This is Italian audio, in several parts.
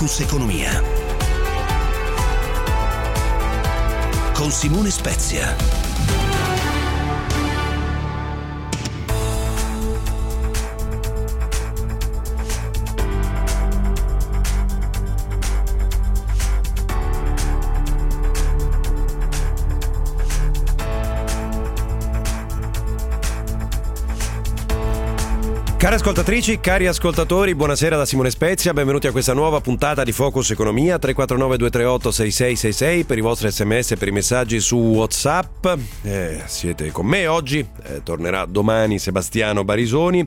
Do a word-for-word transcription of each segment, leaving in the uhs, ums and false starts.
Focus Economia con Simone Spezia. Cari ascoltatrici, cari ascoltatori, buonasera da Simone Spezia, benvenuti a questa nuova puntata di Focus Economia. Tre quattro nove due tre otto sei sei sei sei per i vostri sms e per i messaggi su WhatsApp. Eh, siete con me oggi, eh, tornerà domani Sebastiano Barisoni.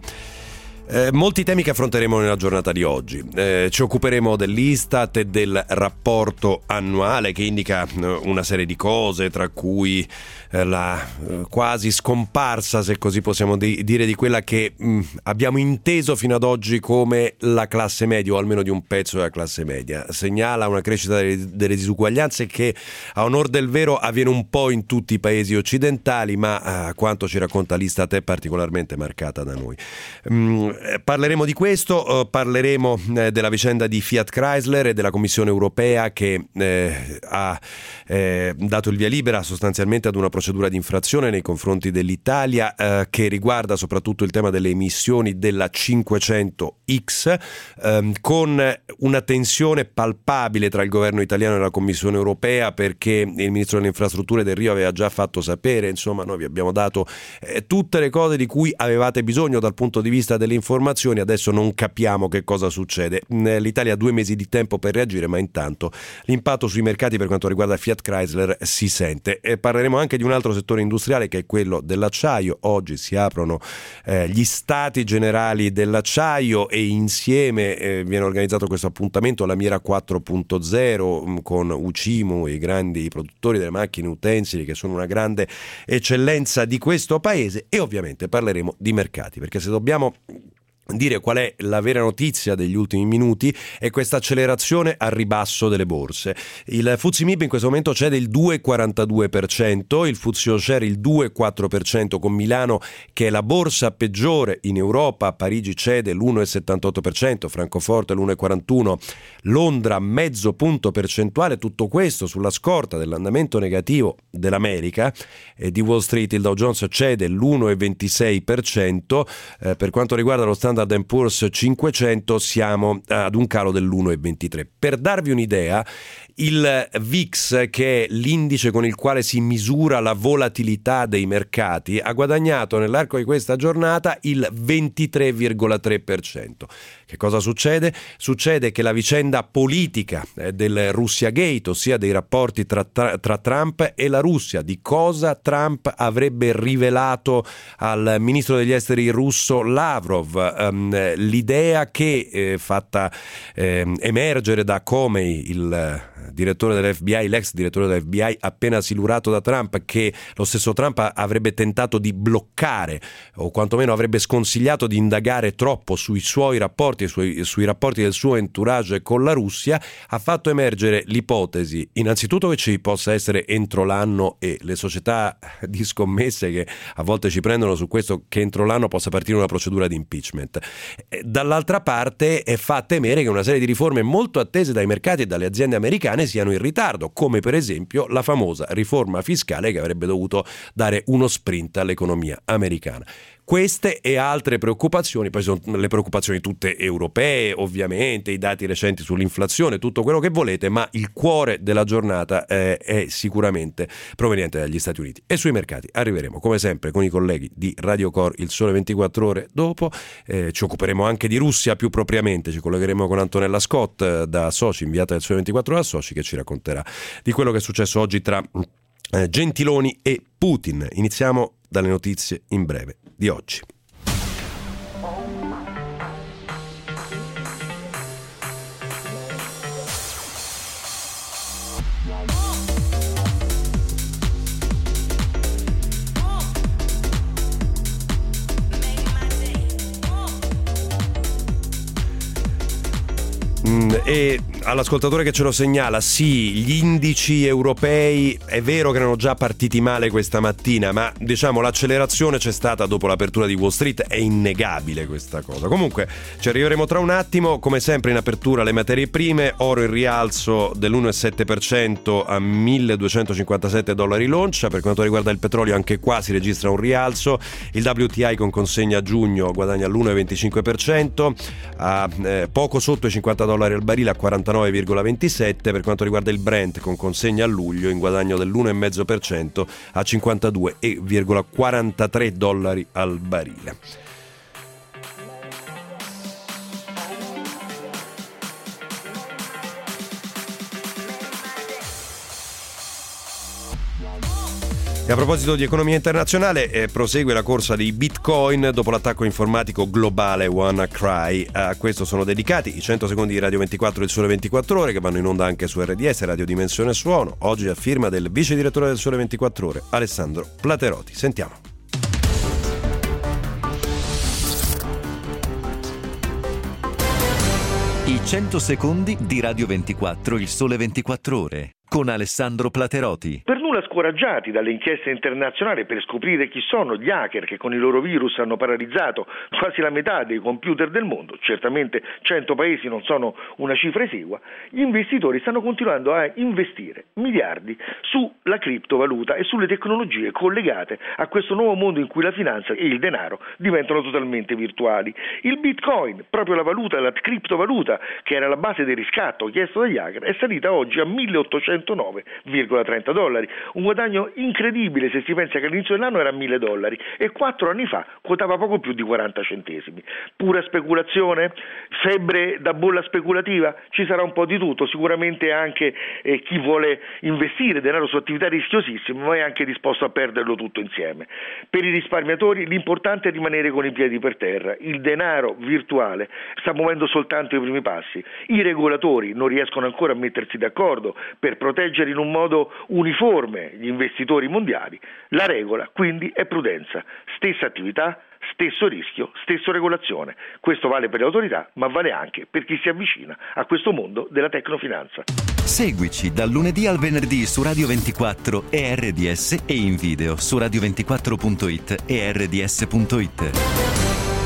Eh, molti temi che affronteremo nella giornata di oggi. Eh, ci occuperemo dell'Istat e del rapporto annuale che indica eh, una serie di cose, tra cui eh, la eh, quasi scomparsa, se così possiamo di- dire, di quella che mh, abbiamo inteso fino ad oggi come la classe media, o almeno di un pezzo della classe media. Segnala una crescita delle, delle disuguaglianze che, a onor del vero, avviene un po' in tutti i paesi occidentali, ma a quanto ci racconta l'Istat è particolarmente marcata da noi. Mm, Parleremo di questo, eh, parleremo eh, della vicenda di Fiat Chrysler e della Commissione Europea che eh, ha eh, dato il via libera sostanzialmente ad una procedura di infrazione nei confronti dell'Italia eh, che riguarda soprattutto il tema delle emissioni della cinquecento X, eh, con una tensione palpabile tra il governo italiano e la Commissione Europea, perché il ministro delle infrastrutture Del Rio aveva già fatto sapere, insomma, noi vi abbiamo dato eh, tutte le cose di cui avevate bisogno dal punto di vista delle informazioni. Adesso non capiamo che cosa succede. L'Italia ha due mesi di tempo per reagire, ma intanto l'impatto sui mercati per quanto riguarda Fiat Chrysler si sente. E parleremo anche di un altro settore industriale che è quello dell'acciaio. Oggi si aprono eh, gli stati generali dell'acciaio e insieme eh, viene organizzato questo appuntamento, la Mira quattro punto zero, mh, con Ucimu, i grandi produttori delle macchine utensili che sono una grande eccellenza di questo paese, e ovviamente parleremo di mercati, perché se dobbiamo dire qual è la vera notizia degli ultimi minuti è questa accelerazione al ribasso delle borse. Il F T S E M I B in questo momento cede il due virgola quarantadue per cento, il F T S E All Share il due virgola quattro per cento, con Milano che è la borsa peggiore in Europa. Parigi cede l'uno virgola settantotto per cento, Francoforte l'uno virgola quarantuno per cento, Londra mezzo punto percentuale. Tutto questo sulla scorta dell'andamento negativo dell'America e di Wall Street. Il Dow Jones cede l'uno virgola ventisei per cento, eh, per quanto riguarda lo Standard and Poor's cinquecento siamo ad un calo dell'uno virgola ventitré per cento. Per darvi un'idea, il V I X, che è l'indice con il quale si misura la volatilità dei mercati, ha guadagnato nell'arco di questa giornata il ventitré virgola tre per cento. Che cosa succede? Succede che la vicenda politica eh, del Russia Gate, ossia dei rapporti tra, tra, tra Trump e la Russia, di cosa Trump avrebbe rivelato al ministro degli esteri russo Lavrov, ehm, l'idea che eh, fatta eh, emergere da Comey, il direttore dell'F B I, l'ex direttore dell'F B I appena silurato da Trump, che lo stesso Trump avrebbe tentato di bloccare o quantomeno avrebbe sconsigliato di indagare troppo sui suoi rapporti e sui, sui rapporti del suo entourage con la Russia, ha fatto emergere l'ipotesi innanzitutto che ci possa essere entro l'anno, e le società di scommesse che a volte ci prendono su questo, che entro l'anno possa partire una procedura di impeachment. Dall'altra parte è fa temere che una serie di riforme molto attese dai mercati e dalle aziende americane siano in ritardo, come per esempio la famosa riforma fiscale che avrebbe dovuto dare uno sprint all'economia americana. Queste e altre preoccupazioni, poi sono le preoccupazioni tutte europee, ovviamente, i dati recenti sull'inflazione, tutto quello che volete, ma il cuore della giornata eh, è sicuramente proveniente dagli Stati Uniti. E sui mercati arriveremo, come sempre, con i colleghi di Radio Core Il Sole ventiquattro Ore dopo. Eh, ci occuperemo anche di Russia più propriamente, ci collegheremo con Antonella Scott eh, da Soci, inviata del Sole ventiquattro Ore a Soci, che ci racconterà di quello che è successo oggi tra eh, Gentiloni e Putin. Iniziamo dalle notizie in breve di oggi. E all'ascoltatore che ce lo segnala, sì, gli indici europei è vero che erano già partiti male questa mattina, ma diciamo l'accelerazione c'è stata dopo l'apertura di Wall Street, è innegabile questa cosa. Comunque ci arriveremo tra un attimo. Come sempre in apertura le materie prime, oro in rialzo dell'uno virgola sette per cento a milleduecentocinquantasette dollari l'oncia. Per quanto riguarda il petrolio anche qua si registra un rialzo, il W T I con consegna a giugno guadagna l'uno virgola venticinque per cento a eh, poco sotto i cinquanta dollari al barile, a quarantanove virgola ventisette. Per quanto riguarda il Brent con consegna a luglio in guadagno dell'uno virgola cinque per cento a cinquantadue virgola quarantatré dollari al barile. E a proposito di economia internazionale, eh, prosegue la corsa dei bitcoin dopo l'attacco informatico globale WannaCry. A questo sono dedicati i cento secondi di Radio ventiquattro del Sole ventiquattro Ore, che vanno in onda anche su R D S, Radio Dimensione Suono, oggi a firma del vice direttore del Sole ventiquattro Ore, Alessandro Platerotti. Sentiamo. I cento secondi di Radio ventiquattro, il Sole ventiquattro Ore, con Alessandro Platerotti. Per nulla scoraggiati dalle inchieste internazionali per scoprire chi sono gli hacker che con i loro virus hanno paralizzato quasi la metà dei computer del mondo, certamente cento paesi non sono una cifra esigua, gli investitori stanno continuando a investire miliardi sulla criptovaluta e sulle tecnologie collegate a questo nuovo mondo in cui la finanza e il denaro diventano totalmente virtuali. Il Bitcoin, proprio la valuta, la criptovaluta che era la base del riscatto chiesto dagli hacker, è salita oggi a milleottocentonove virgola trenta dollari, un guadagno incredibile se si pensa che all'inizio dell'anno era mille dollari e quattro anni fa quotava poco più di quaranta centesimi. Pura speculazione? Febbre da bolla speculativa? Ci sarà un po' di tutto, sicuramente anche eh, chi vuole investire denaro su attività rischiosissime ma è anche disposto a perderlo tutto insieme. Per i risparmiatori l'importante è rimanere con i piedi per terra, il denaro virtuale sta muovendo soltanto i primi passi, i regolatori non riescono ancora a mettersi d'accordo per proteggere in un modo uniforme gli investitori mondiali. La regola quindi è prudenza, stessa attività, stesso rischio, stessa regolazione. Questo vale per le autorità, ma vale anche per chi si avvicina a questo mondo della tecnofinanza. Seguici dal lunedì al venerdì su Radio ventiquattro e R D S e in video su radio ventiquattro punto it e R D S punto it.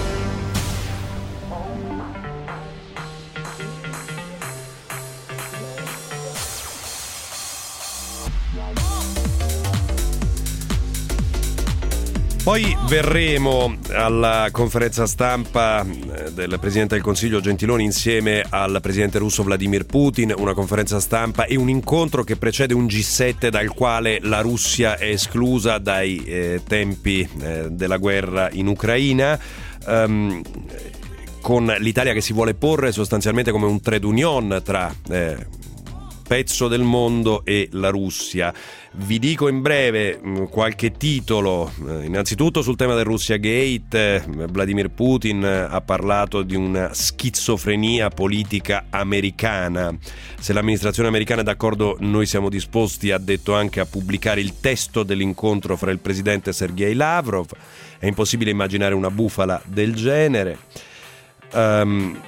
Poi verremo alla conferenza stampa del Presidente del Consiglio Gentiloni insieme al Presidente russo Vladimir Putin, una conferenza stampa e un incontro che precede un G sette dal quale la Russia è esclusa dai eh, tempi eh, della guerra in Ucraina, um, con l'Italia che si vuole porre sostanzialmente come un trade union tra eh, pezzo del mondo e la Russia. Vi dico in breve mh, qualche titolo. Eh, innanzitutto sul tema del Russia Gate, eh, Vladimir Putin ha parlato di una schizofrenia politica americana. Se l'amministrazione americana è d'accordo, noi siamo disposti, ha detto, anche a pubblicare il testo dell'incontro fra il presidente Sergei Lavrov. È impossibile immaginare una bufala del genere. Um,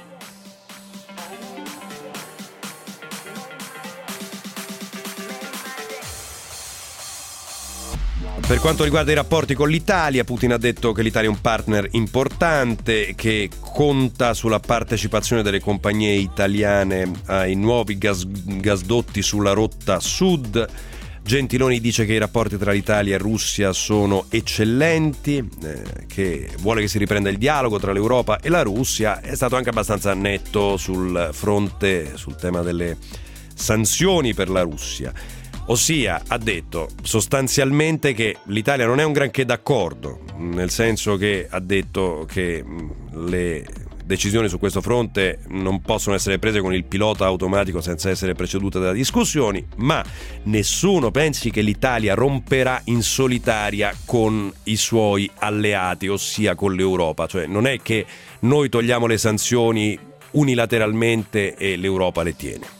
Per quanto riguarda i rapporti con l'Italia, Putin ha detto che l'Italia è un partner importante che conta sulla partecipazione delle compagnie italiane ai nuovi gas, gasdotti sulla rotta sud. Gentiloni dice che i rapporti tra l'Italia e Russia sono eccellenti, eh, che vuole che si riprenda il dialogo tra l'Europa e la Russia. È stato anche abbastanza netto sul fronte, sul tema delle sanzioni per la Russia. Ossia, ha detto sostanzialmente che l'Italia non è un granché d'accordo, nel senso che ha detto che le decisioni su questo fronte non possono essere prese con il pilota automatico senza essere precedute da discussioni, ma nessuno pensi che l'Italia romperà in solitaria con i suoi alleati, ossia con l'Europa. Cioè non è che noi togliamo le sanzioni unilateralmente e l'Europa le tiene.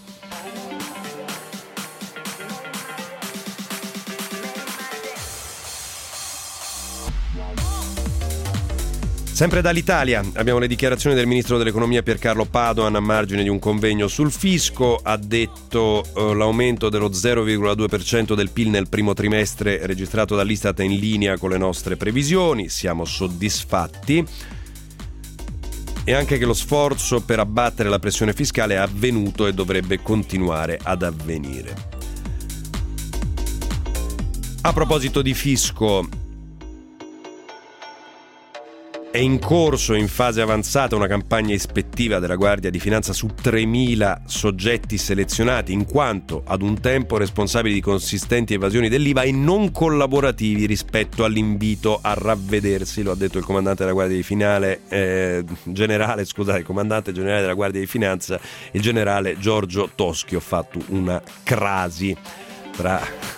Sempre dall'Italia abbiamo le dichiarazioni del ministro dell'economia Piercarlo Padoan a margine di un convegno sul fisco. Ha detto eh, l'aumento dello zero virgola due per cento del P I L nel primo trimestre registrato dall'Istat è in linea con le nostre previsioni, siamo soddisfatti, e anche che lo sforzo per abbattere la pressione fiscale è avvenuto e dovrebbe continuare ad avvenire. A proposito di fisco, è in corso, in fase avanzata, una campagna ispettiva della Guardia di Finanza su tremila soggetti selezionati in quanto ad un tempo responsabili di consistenti evasioni dell'I V A e non collaborativi rispetto all'invito a ravvedersi. Lo ha detto il comandante della Guardia di Finale, eh, generale, scusate, il comandante generale della Guardia di Finanza, il generale Giorgio Toschi. Ho fatto una crasi tra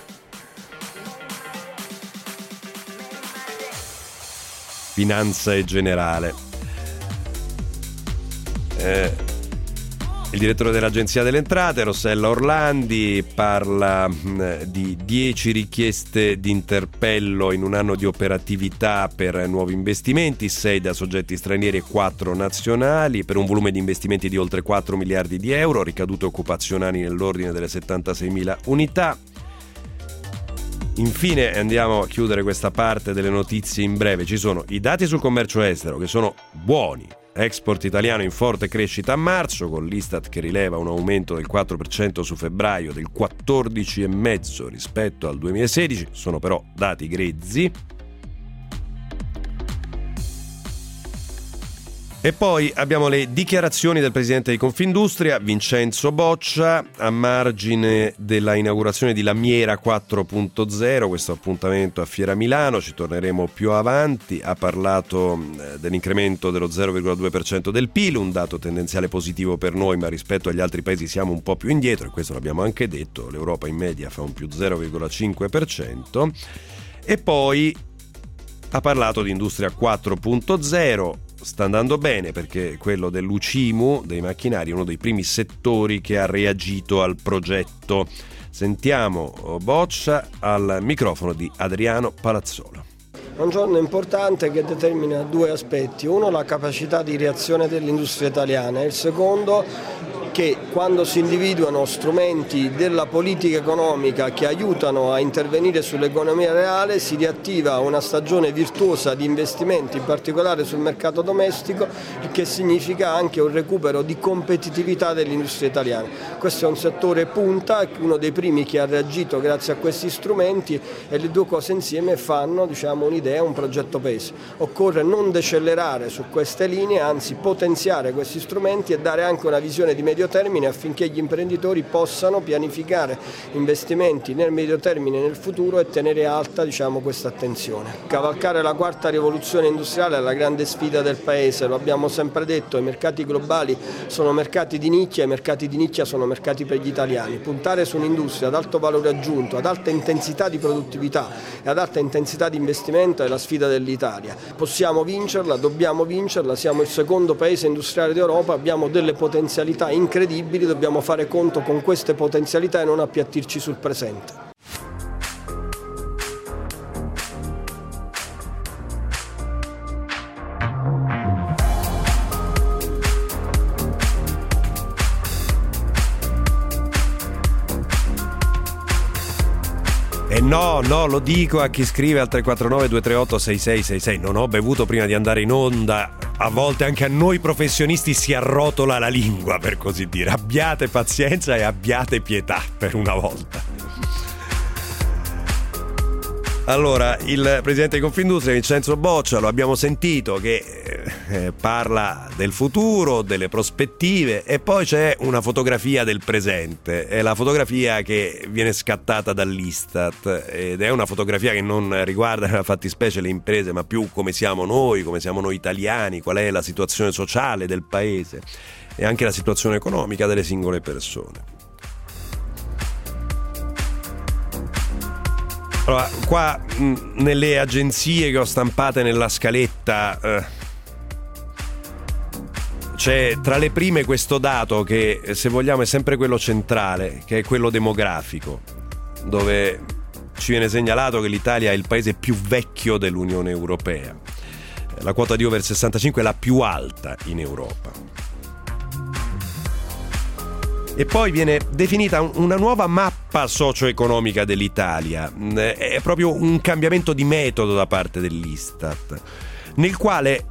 Finanza e Generale. Eh, il direttore dell'Agenzia delle Entrate, Rossella Orlandi, parla mh, di dieci richieste di interpello in un anno di operatività per nuovi investimenti, sei da soggetti stranieri e quattro nazionali, per un volume di investimenti di oltre quattro miliardi di euro, ricadute occupazionali nell'ordine delle settantaseimila unità. Infine andiamo a chiudere questa parte delle notizie in breve. Ci sono i dati sul commercio estero che sono buoni. Export italiano in forte crescita a marzo, con l'Istat che rileva un aumento del quattro per cento su febbraio, del quattordici virgola cinque per cento rispetto al duemilasedici. Sono però dati grezzi. E poi abbiamo le dichiarazioni del presidente di Confindustria, Vincenzo Boccia, a margine della inaugurazione di Lamiera quattro punto zero, questo appuntamento a Fiera Milano, ci torneremo più avanti. Ha parlato dell'incremento dello zero virgola due per cento del P I L, un dato tendenziale positivo per noi, ma rispetto agli altri paesi siamo un po' più indietro, e questo l'abbiamo anche detto, l'Europa in media fa un più zero virgola cinque per cento. E poi ha parlato di Industria quattro punto zero. Sta andando bene perché quello dell'U C I M U, dei macchinari, è uno dei primi settori che ha reagito al progetto. Sentiamo Boccia al microfono di Adriano Palazzolo. È un giorno importante che determina due aspetti. Uno, la capacità di reazione dell'industria italiana, e il secondo, che quando si individuano strumenti della politica economica che aiutano a intervenire sull'economia reale, si riattiva una stagione virtuosa di investimenti, in particolare sul mercato domestico, il che significa anche un recupero di competitività dell'industria italiana. Questo è un settore punta, uno dei primi che ha reagito grazie a questi strumenti, e le due cose insieme fanno, diciamo, un'idea, un progetto paese. Occorre non decelerare su queste linee, anzi potenziare questi strumenti e dare anche una visione di medio termine affinché gli imprenditori possano pianificare investimenti nel medio termine nel futuro e tenere alta, diciamo, questa attenzione. Cavalcare la quarta rivoluzione industriale è la grande sfida del paese, lo abbiamo sempre detto, i mercati globali sono mercati di nicchia, i mercati di nicchia sono mercati per gli italiani. Puntare su un'industria ad alto valore aggiunto, ad alta intensità di produttività e ad alta intensità di investimento è la sfida dell'Italia. Possiamo vincerla, dobbiamo vincerla, siamo il secondo paese industriale d'Europa, abbiamo delle potenzialità incredibili, dobbiamo fare conto con queste potenzialità e non appiattirci sul presente. E no, no, lo dico a chi scrive al tre quattro nove due tre otto sei sei sei sei. Non ho bevuto prima di andare in onda. A volte anche a noi professionisti si arrotola la lingua, per così dire. Abbiate pazienza e abbiate pietà per una volta. Allora, il presidente di Confindustria, Vincenzo Boccia, lo abbiamo sentito che eh, parla del futuro, delle prospettive, e poi c'è una fotografia del presente. È la fotografia che viene scattata dall'Istat ed è una fotografia che non riguarda nella fattispecie le imprese, ma più come siamo noi, come siamo noi italiani, qual è la situazione sociale del paese e anche la situazione economica delle singole persone. Allora, qua mh, nelle agenzie che ho stampate nella scaletta eh, c'è tra le prime questo dato che, se vogliamo, è sempre quello centrale, che è quello demografico, dove ci viene segnalato che l'Italia è il paese più vecchio dell'Unione Europea. la quota di over sessantacinque è la più alta in Europa. E poi viene definita una nuova mappa socio-economica dell'Italia. È proprio un cambiamento di metodo da parte dell'Istat, nel quale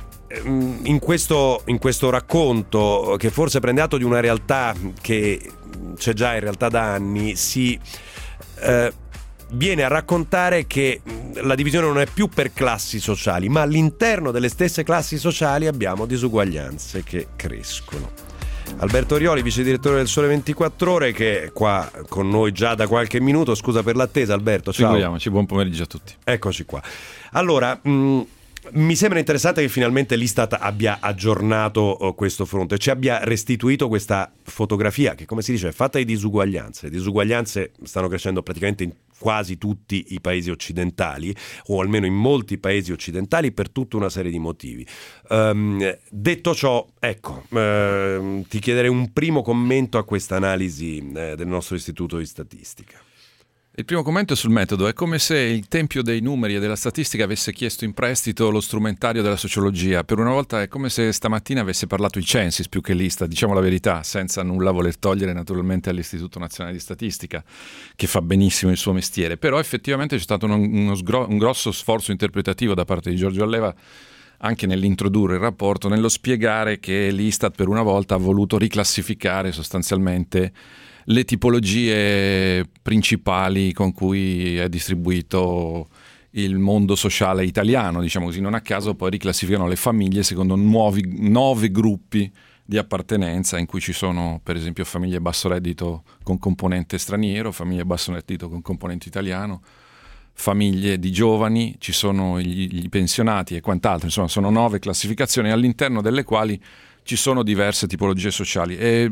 in questo, in questo racconto, che forse prende atto di una realtà che c'è già in realtà da anni, si eh, viene a raccontare che la divisione non è più per classi sociali, ma all'interno delle stesse classi sociali abbiamo disuguaglianze che crescono. Alberto Orioli, vice direttore del Sole ventiquattro Ore, che è qua con noi già da qualche minuto. Scusa per l'attesa, Alberto. Ciao. Figuriamoci, buon pomeriggio a tutti. Eccoci qua. Allora, mh, mi sembra interessante che finalmente l'Istat abbia aggiornato questo fronte, ci abbia restituito questa fotografia che, come si dice, è fatta di disuguaglianze. Le disuguaglianze stanno crescendo praticamente in quasi tutti i paesi occidentali, o almeno in molti paesi occidentali, per tutta una serie di motivi. Um, detto ciò, ecco, uh, ti chiederei un primo commento a questa analisi uh, del nostro Istituto di Statistica. Il primo commento è sul metodo. È come se il tempio dei numeri e della statistica avesse chiesto in prestito lo strumentario della sociologia. Per una volta è come se stamattina avesse parlato il Censis più che l'Istat, diciamo la verità, senza nulla voler togliere naturalmente all'Istituto Nazionale di Statistica, che fa benissimo il suo mestiere. Però effettivamente c'è stato uno, uno sgro- un grosso sforzo interpretativo da parte di Giorgio Alleva, anche nell'introdurre il rapporto, nello spiegare che l'Istat per una volta ha voluto riclassificare sostanzialmente le tipologie principali con cui è distribuito il mondo sociale italiano, diciamo così. Non a caso poi riclassificano le famiglie secondo nuovi nove gruppi di appartenenza, in cui ci sono per esempio famiglie basso reddito con componente straniero, famiglie basso reddito con componente italiano, famiglie di giovani, ci sono gli, gli pensionati e quant'altro. Insomma, sono nove classificazioni all'interno delle quali ci sono diverse tipologie sociali, e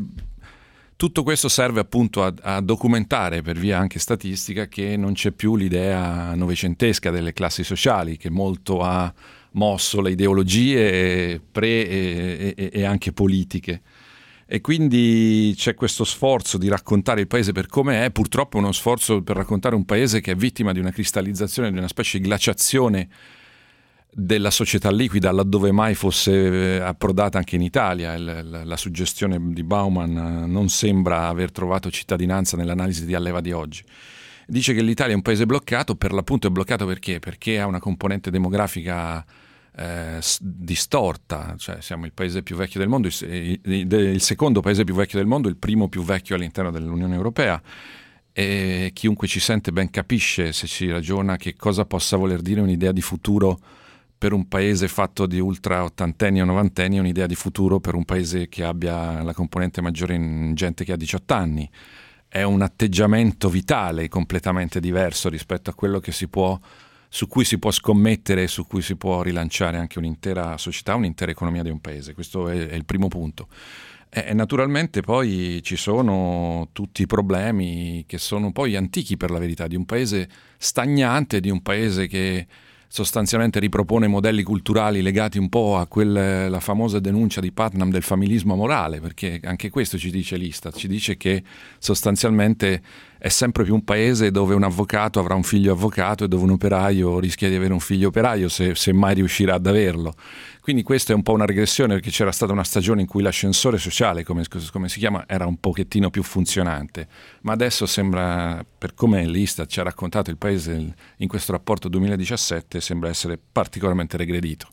tutto questo serve appunto a, a documentare per via anche statistica che non c'è più l'idea novecentesca delle classi sociali, che molto ha mosso le ideologie pre e, e, e anche politiche. E quindi c'è questo sforzo di raccontare il paese per come è, purtroppo uno sforzo per raccontare un paese che è vittima di una cristallizzazione, di una specie di glaciazione della società liquida, laddove mai fosse approdata anche in Italia. La, la, la suggestione di Bauman non sembra aver trovato cittadinanza nell'analisi di Alleva di oggi. Dice che l'Italia è un paese bloccato, per l'appunto è bloccato perché? Perché ha una componente demografica eh, distorta, cioè siamo il paese più vecchio del mondo, il, il, il secondo paese più vecchio del mondo, il primo più vecchio all'interno dell'Unione Europea. E chiunque ci sente ben capisce, se ci ragiona, che cosa possa voler dire un'idea di futuro per un paese fatto di ultra ottantenni o novantenni, un'idea di futuro per un paese che abbia la componente maggiore in gente che ha diciotto anni. È un atteggiamento vitale completamente diverso rispetto a quello che si può, su cui si può scommettere e su cui si può rilanciare anche un'intera società, un'intera economia di un paese. Questo è, è il primo punto. E naturalmente poi ci sono tutti i problemi che sono poi antichi, per la verità, di un paese stagnante, di un paese che sostanzialmente ripropone modelli culturali legati un po' a quella famosa denuncia di Putnam del familismo morale, perché anche questo ci dice l'Istat, ci dice che sostanzialmente è sempre più un paese dove un avvocato avrà un figlio avvocato e dove un operaio rischia di avere un figlio operaio, se, se mai riuscirà ad averlo. Quindi questa è un po' una regressione, perché c'era stata una stagione in cui l'ascensore sociale, come, come si chiama, era un pochettino più funzionante, ma adesso sembra, per come l'Istat ci ha raccontato il paese in questo rapporto duemiladiciassette, sembra essere particolarmente regredito.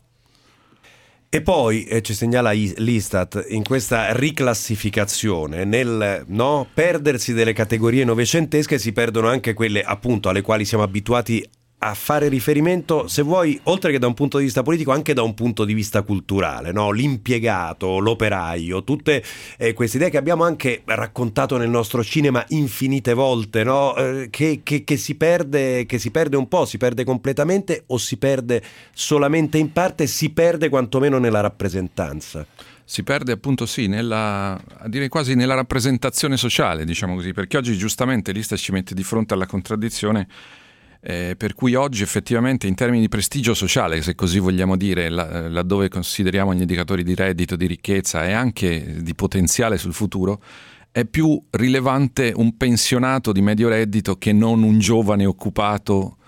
E poi eh, ci segnala l'Istat in questa riclassificazione, nel no, perdersi delle categorie novecentesche si perdono anche quelle appunto alle quali siamo abituati a fare riferimento, se vuoi, oltre che da un punto di vista politico, anche da un punto di vista culturale, no? L'impiegato, l'operaio, tutte eh, queste idee che abbiamo anche raccontato nel nostro cinema infinite volte, no? Eh, che, che, che si perde, che si perde un po', si perde completamente o si perde solamente in parte, si perde quantomeno nella rappresentanza. Si perde appunto sì, nella, a dire quasi nella rappresentazione sociale, diciamo così, perché oggi giustamente l'Istat ci mette di fronte alla contraddizione Eh, per cui oggi effettivamente in termini di prestigio sociale, se così vogliamo dire, là, laddove consideriamo gli indicatori di reddito, di ricchezza e anche di potenziale sul futuro, è più rilevante un pensionato di medio reddito che non un giovane occupato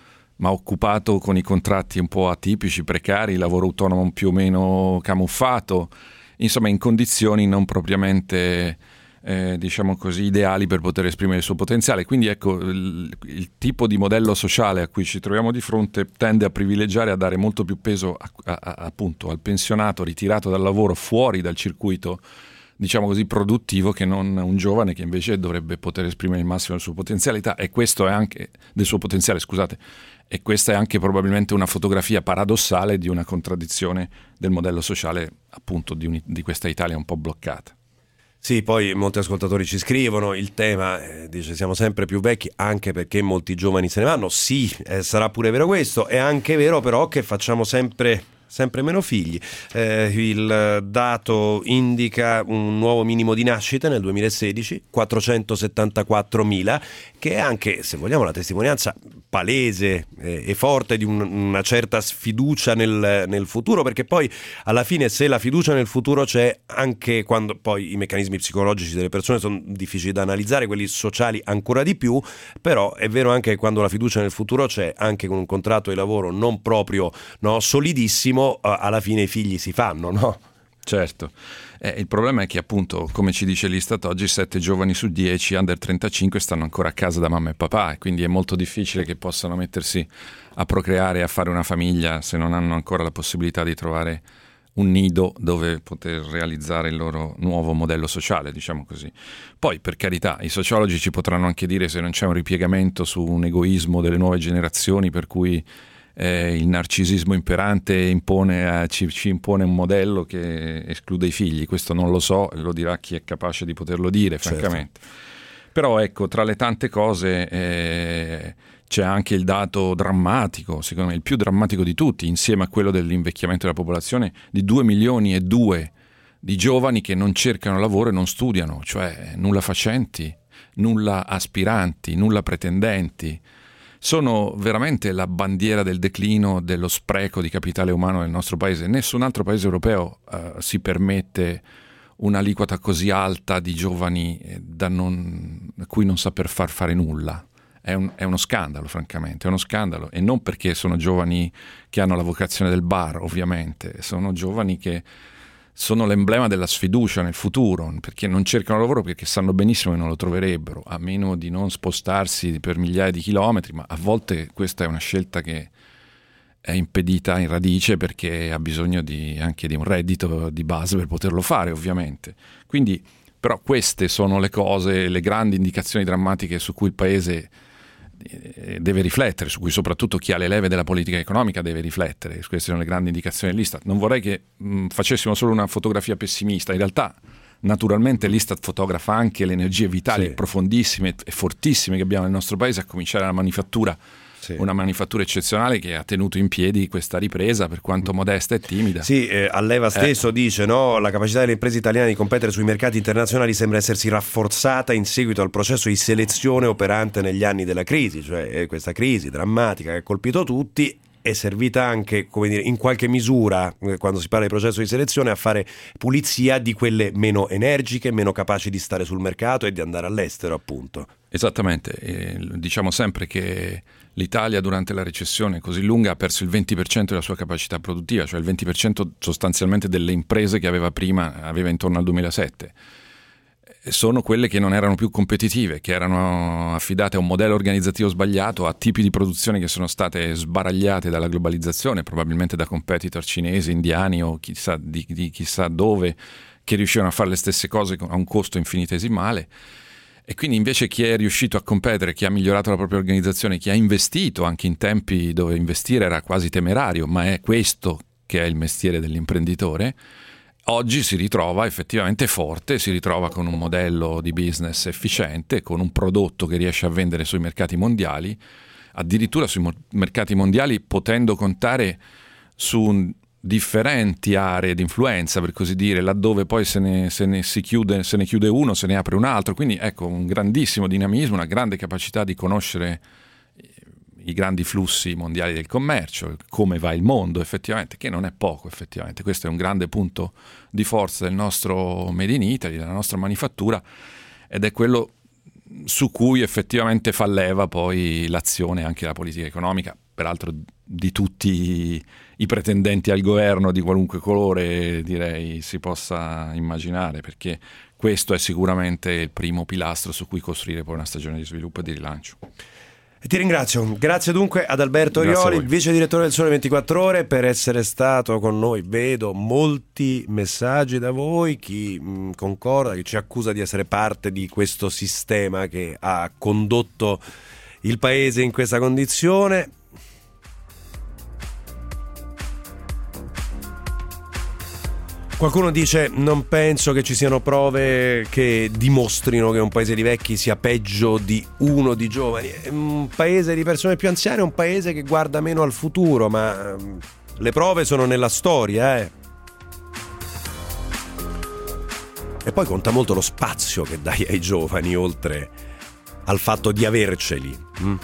ma occupato con i contratti un po' atipici, precari, lavoro autonomo più o meno camuffato, insomma in condizioni non propriamente eh, diciamo così ideali per poter esprimere il suo potenziale. Quindi ecco, il, il tipo di modello sociale a cui ci troviamo di fronte tende a privilegiare, a dare molto più peso a, a, a, appunto al pensionato ritirato dal lavoro, fuori dal circuito diciamo così produttivo, che non un giovane che invece dovrebbe poter esprimere il massimo della sua potenzialità, e questo è anche del suo potenziale, scusate, e questa è anche probabilmente una fotografia paradossale di una contraddizione del modello sociale appunto di, un, di questa Italia un po' bloccata. Sì, poi molti ascoltatori ci scrivono, il tema eh, dice siamo sempre più vecchi anche perché molti giovani se ne vanno. Sì, eh, sarà pure vero questo, è anche vero però che facciamo sempre sempre meno figli. Eh, il dato indica un nuovo minimo di nascite nel duemilasedici, quattrocentosettantaquattromila, che è anche, se vogliamo, la testimonianza palese eh, e forte di un, una certa sfiducia nel, nel futuro, perché poi alla fine, se la fiducia nel futuro c'è, anche quando poi i meccanismi psicologici delle persone sono difficili da analizzare, quelli sociali ancora di più, però è vero anche che quando la fiducia nel futuro c'è, anche con un contratto di lavoro non proprio no, solidissimo, alla fine i figli si fanno, no? Certo, eh, il problema è che appunto, come ci dice l'Istat oggi, sette giovani su dieci under trentacinque stanno ancora a casa da mamma e papà, e quindi è molto difficile che possano mettersi a procreare e a fare una famiglia se non hanno ancora la possibilità di trovare un nido dove poter realizzare il loro nuovo modello sociale, diciamo così. Poi, per carità, i sociologi ci potranno anche dire se non c'è un ripiegamento su un egoismo delle nuove generazioni per cui Eh, il narcisismo imperante impone, eh, ci, ci impone un modello che esclude i figli. Questo non lo so, lo dirà chi è capace di poterlo dire, certo. Francamente. Però ecco, tra le tante cose eh, c'è anche il dato drammatico, secondo me il più drammatico di tutti, insieme a quello dell'invecchiamento della popolazione, di due milioni e due di giovani che non cercano lavoro e non studiano, cioè nulla facenti, nulla aspiranti, nulla pretendenti. Sono veramente la bandiera del declino, dello spreco di capitale umano nel nostro paese. Nessun altro paese europeo uh, si permette un'aliquota così alta di giovani da non, a cui non saper far fare nulla. È, un, è uno scandalo, francamente, è uno scandalo. E non perché sono giovani che hanno la vocazione del bar, ovviamente. Sono giovani che sono l'emblema della sfiducia nel futuro, perché non cercano lavoro perché sanno benissimo che non lo troverebbero, a meno di non spostarsi per migliaia di chilometri, ma a volte questa è una scelta che è impedita in radice perché ha bisogno di, anche di un reddito di base per poterlo fare, ovviamente. Quindi, però queste sono le cose, le grandi indicazioni drammatiche su cui il Paese deve riflettere, su cui soprattutto chi ha le leve della politica economica deve riflettere. Queste sono le grandi indicazioni dell'Istat. Non vorrei che mh, facessimo solo una fotografia pessimista. In realtà, naturalmente, l'Istat fotografa anche le energie vitali sì. profondissime e fortissime che abbiamo nel nostro paese, a cominciare dalla manifattura. Sì. Una manifattura eccezionale che ha tenuto in piedi questa ripresa, per quanto modesta e timida. Sì, eh, Alleva stesso eh. dice no, la capacità delle imprese italiane di competere sui mercati internazionali sembra essersi rafforzata in seguito al processo di selezione operante negli anni della crisi, cioè eh, questa crisi drammatica che ha colpito tutti è servita anche, come dire, in qualche misura, eh, quando si parla di processo di selezione, a fare pulizia di quelle meno energiche, meno capaci di stare sul mercato e di andare all'estero, appunto. Esattamente, e diciamo sempre che l'Italia durante la recessione così lunga ha perso il venti per cento della sua capacità produttiva, cioè il venti per cento sostanzialmente delle imprese che aveva prima, aveva intorno al duemilasette. Sono quelle che non erano più competitive, che erano affidate a un modello organizzativo sbagliato, a tipi di produzione che sono state sbaragliate dalla globalizzazione, probabilmente da competitor cinesi, indiani o chissà di, di chissà dove, che riuscivano a fare le stesse cose a un costo infinitesimale. E quindi invece chi è riuscito a competere, chi ha migliorato la propria organizzazione, chi ha investito anche in tempi dove investire era quasi temerario, ma è questo che è il mestiere dell'imprenditore, oggi si ritrova effettivamente forte, si ritrova con un modello di business efficiente, con un prodotto che riesce a vendere sui mercati mondiali, addirittura sui mercati mondiali potendo contare su un differenti aree di influenza, per così dire, laddove poi se ne, se ne si chiude, se ne chiude uno, se ne apre un altro. Quindi ecco, un grandissimo dinamismo, una grande capacità di conoscere i grandi flussi mondiali del commercio, come va il mondo effettivamente, che non è poco effettivamente. Questo è un grande punto di forza del nostro Made in Italy, della nostra manifattura, ed è quello su cui effettivamente fa leva poi l'azione anche la politica economica, peraltro di tutti i pretendenti al governo di qualunque colore, direi si possa immaginare, perché questo è sicuramente il primo pilastro su cui costruire poi una stagione di sviluppo e di rilancio. E ti ringrazio, grazie dunque ad Alberto Orioli, vice direttore del Sole ventiquattro Ore, per essere stato con noi. Vedo molti messaggi da voi, chi mh, concorda, chi ci accusa di essere parte di questo sistema che ha condotto il paese in questa condizione. Qualcuno dice: non penso che ci siano prove che dimostrino che un paese di vecchi sia peggio di uno di giovani. Un paese di persone più anziane è un paese che guarda meno al futuro, ma le prove sono nella storia, eh. E poi conta molto lo spazio che dai ai giovani, oltre al fatto di averceli. Mm?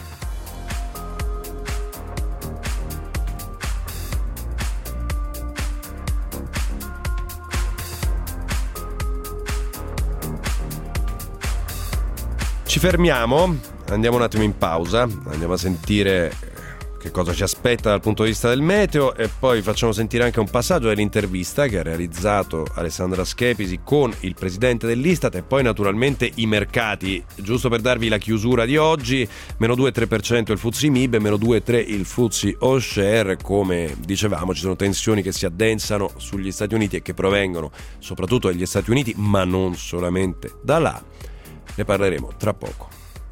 Ci fermiamo, andiamo un attimo in pausa, andiamo a sentire che cosa ci aspetta dal punto di vista del meteo e poi facciamo sentire anche un passaggio dell'intervista che ha realizzato Alessandra Schepisi con il presidente dell'Istat e poi naturalmente i mercati. Giusto per darvi la chiusura di oggi, meno due virgola tre per cento il F T S E M I B e meno due virgola tre per cento il F T S E All Share. Come dicevamo, ci sono tensioni che si addensano sugli Stati Uniti e che provengono soprattutto dagli Stati Uniti, ma non solamente da là. Ne parleremo tra poco.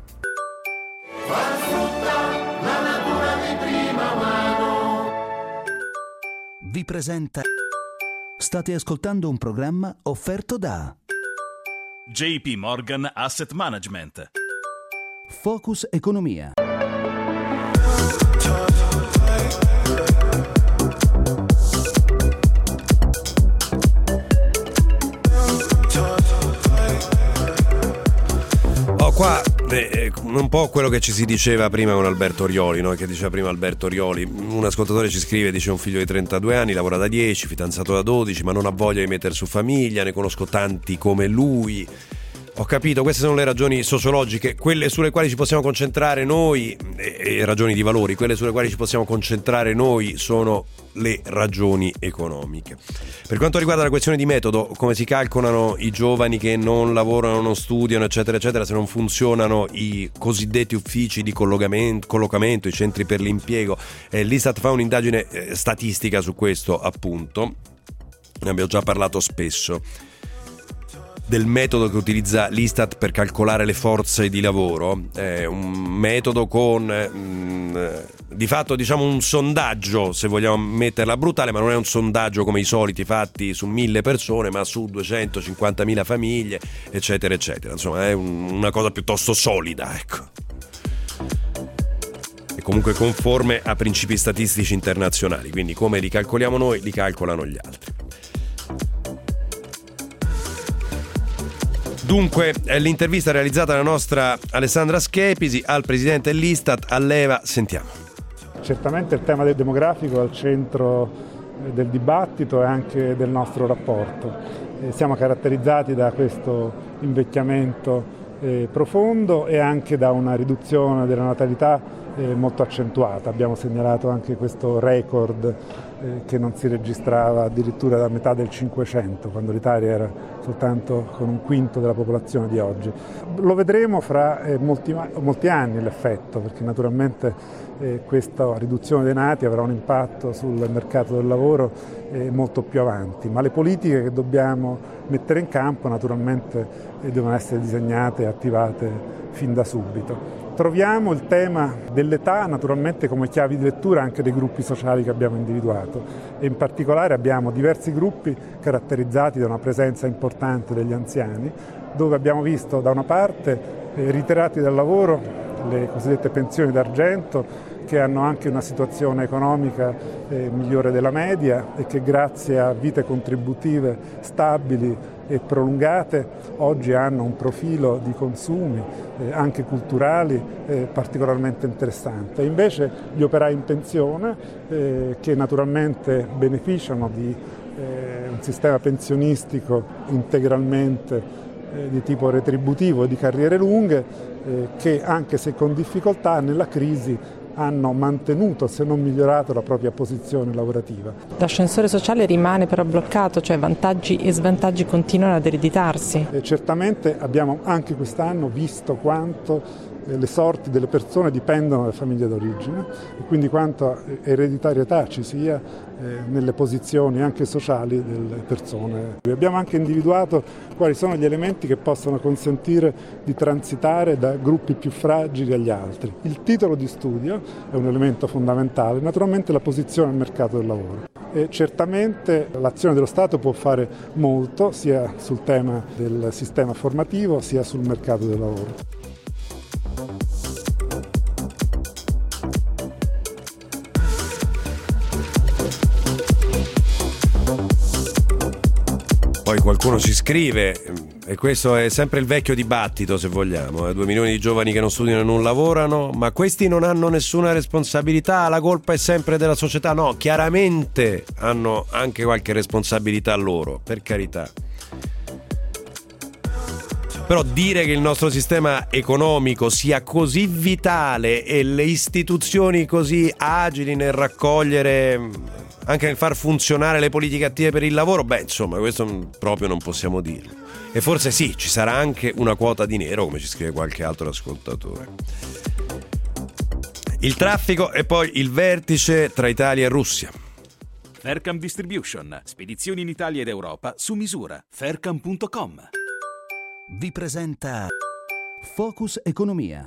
Vi presenta. State ascoltando un programma offerto da J P Morgan Asset Management. Focus Economia. Oh, qua eh, un po' quello che ci si diceva prima con Alberto Orioli, no? Che diceva prima Alberto Orioli. Un ascoltatore ci scrive, dice: un figlio di trentadue anni, lavora da dieci, fidanzato da dodici, ma non ha voglia di mettere su famiglia, ne conosco tanti come lui. Ho capito, queste sono le ragioni sociologiche, quelle sulle quali ci possiamo concentrare noi, e ragioni di valori, quelle sulle quali ci possiamo concentrare noi sono le ragioni economiche. Per quanto riguarda la questione di metodo, come si calcolano i giovani che non lavorano, non studiano, eccetera, eccetera, se non funzionano i cosiddetti uffici di collocamento, collocamento i centri per l'impiego, eh, l'Istat fa un'indagine eh, statistica su questo, appunto, ne abbiamo già parlato spesso, del metodo che utilizza l'Istat per calcolare le forze di lavoro. È un metodo con mh, di fatto diciamo un sondaggio, se vogliamo metterla brutale, ma non è un sondaggio come i soliti fatti su mille persone, ma su duecentocinquantamila famiglie, eccetera eccetera. Insomma, è un, una cosa piuttosto solida, ecco, e comunque conforme a principi statistici internazionali, quindi come li calcoliamo noi li calcolano gli altri. Dunque, l'intervista realizzata dalla nostra Alessandra Schepisi al presidente dell'Istat, a Leva, sentiamo. Certamente il tema del demografico è al centro del dibattito e anche del nostro rapporto. Siamo caratterizzati da questo invecchiamento eh, profondo e anche da una riduzione della natalità eh, molto accentuata. Abbiamo segnalato anche questo record eh, che non si registrava addirittura da metà del Cinquecento, quando l'Italia era soltanto con un quinto della popolazione di oggi. Lo vedremo fra eh, molti, molti anni l'effetto, perché naturalmente eh, questa riduzione dei nati avrà un impatto sul mercato del lavoro eh, molto più avanti, ma le politiche che dobbiamo mettere in campo naturalmente eh, devono essere disegnate e attivate fin da subito. Troviamo il tema dell'età naturalmente come chiavi di lettura anche dei gruppi sociali che abbiamo individuato e in particolare abbiamo diversi gruppi caratterizzati da una presenza importante degli anziani, dove abbiamo visto da una parte eh, ritirati dal lavoro le cosiddette pensioni d'argento, che hanno anche una situazione economica eh, migliore della media e che grazie a vite contributive stabili e prolungate oggi hanno un profilo di consumi eh, anche culturali eh, particolarmente interessante. E invece gli operai in pensione eh, che naturalmente beneficiano di eh, un sistema pensionistico integralmente eh, di tipo retributivo e di carriere lunghe eh, che anche se con difficoltà nella crisi hanno mantenuto, se non migliorato, la propria posizione lavorativa. L'ascensore sociale rimane però bloccato, cioè vantaggi e svantaggi continuano ad ereditarsi. E certamente abbiamo anche quest'anno visto quanto le sorti delle persone dipendono dalle famiglie d'origine e quindi quanta ereditarietà ci sia eh, nelle posizioni anche sociali delle persone. Abbiamo anche individuato quali sono gli elementi che possono consentire di transitare da gruppi più fragili agli altri. Il titolo di studio è un elemento fondamentale, naturalmente la posizione al mercato del lavoro. E certamente l'azione dello Stato può fare molto sia sul tema del sistema formativo sia sul mercato del lavoro. Poi qualcuno ci scrive, e questo è sempre il vecchio dibattito, se vogliamo, eh, due milioni di giovani che non studiano e non lavorano, ma questi non hanno nessuna responsabilità, la colpa è sempre della società. No, chiaramente hanno anche qualche responsabilità loro, per carità. Però dire che il nostro sistema economico sia così vitale e le istituzioni così agili nel raccogliere, anche nel far funzionare le politiche attive per il lavoro, beh, insomma, questo proprio non possiamo dirlo. E forse sì, ci sarà anche una quota di nero, come ci scrive qualche altro ascoltatore. Il traffico e poi il vertice tra Italia e Russia. Faircam Distribution, spedizioni in Italia ed Europa su misura. Faircam punto com. Vi presenta Focus Economia.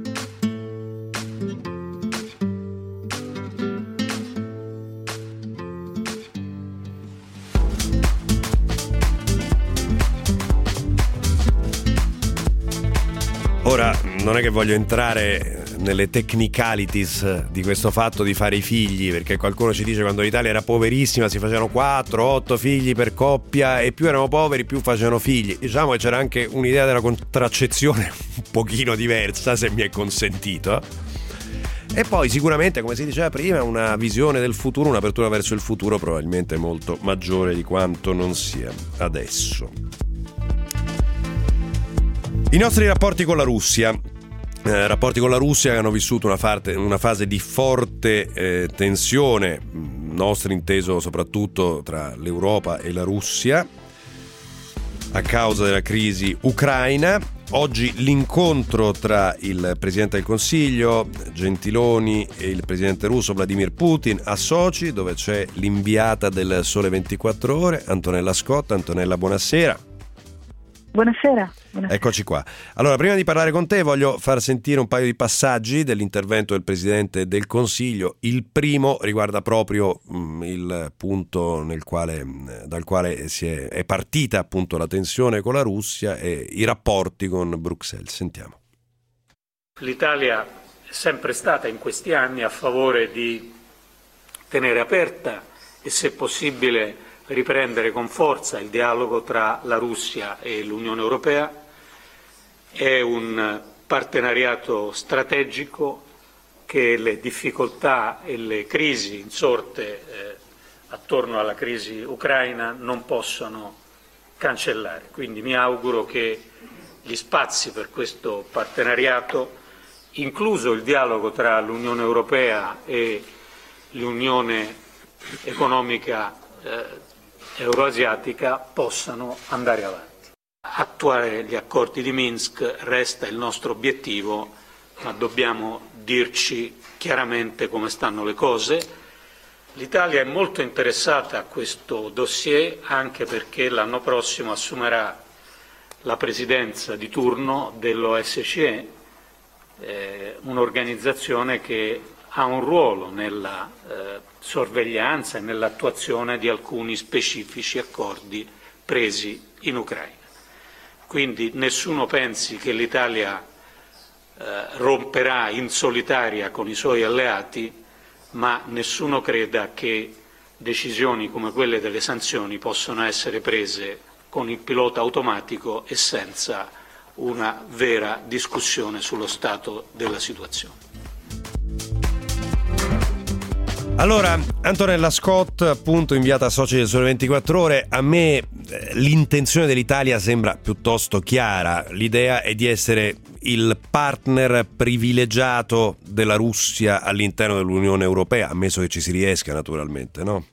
Ora, non è che voglio entrare nelle technicalities di questo fatto di fare i figli, perché qualcuno ci dice che quando l'Italia era poverissima si facevano quattro otto figli per coppia e più erano poveri più facevano figli. Diciamo che c'era anche un'idea della contraccezione un pochino diversa, se mi è consentito. E poi sicuramente, come si diceva prima, una visione del futuro, un'apertura verso il futuro probabilmente molto maggiore di quanto non sia adesso. I nostri rapporti con la Russia, eh, rapporti con la Russia che hanno vissuto una, farte, una fase di forte eh, tensione, nostro inteso soprattutto tra l'Europa e la Russia, a causa della crisi ucraina. Oggi l'incontro tra il Presidente del Consiglio Gentiloni e il Presidente russo Vladimir Putin a Sochi, dove c'è l'inviata del Sole ventiquattro Ore, Antonella Scotta. Antonella, buonasera. Buonasera. Buonasera. Eccoci qua. Allora, prima di parlare con te voglio far sentire un paio di passaggi dell'intervento del Presidente del Consiglio. Il primo riguarda proprio mh, il punto nel quale, mh, dal quale si è, è partita appunto la tensione con la Russia e i rapporti con Bruxelles. Sentiamo. L'Italia è sempre stata in questi anni a favore di tenere aperta e, se possibile, riprendere con forza il dialogo tra la Russia e l'Unione Europea. È un partenariato strategico che le difficoltà e le crisi insorte eh, attorno alla crisi ucraina non possono cancellare. Quindi mi auguro che gli spazi per questo partenariato, incluso il dialogo tra l'Unione Europea e l'Unione Economica eh, Euroasiatica, possano andare avanti. Attuare gli accordi di Minsk resta il nostro obiettivo, ma dobbiamo dirci chiaramente come stanno le cose. L'Italia è molto interessata a questo dossier anche perché l'anno prossimo assumerà la presidenza di turno dell'O S C E, eh, un'organizzazione che ha un ruolo nella eh, sorveglianza e nell'attuazione di alcuni specifici accordi presi in Ucraina. Quindi nessuno pensi che l'Italia eh, romperà in solitaria con i suoi alleati, ma nessuno creda che decisioni come quelle delle sanzioni possano essere prese con il pilota automatico e senza una vera discussione sullo stato della situazione. Allora, Antonella Scott, appunto inviata a Soci del Sole ventiquattro Ore, a me eh, l'intenzione dell'Italia sembra piuttosto chiara. L'idea è di essere il partner privilegiato della Russia all'interno dell'Unione Europea, ammesso che ci si riesca naturalmente, no?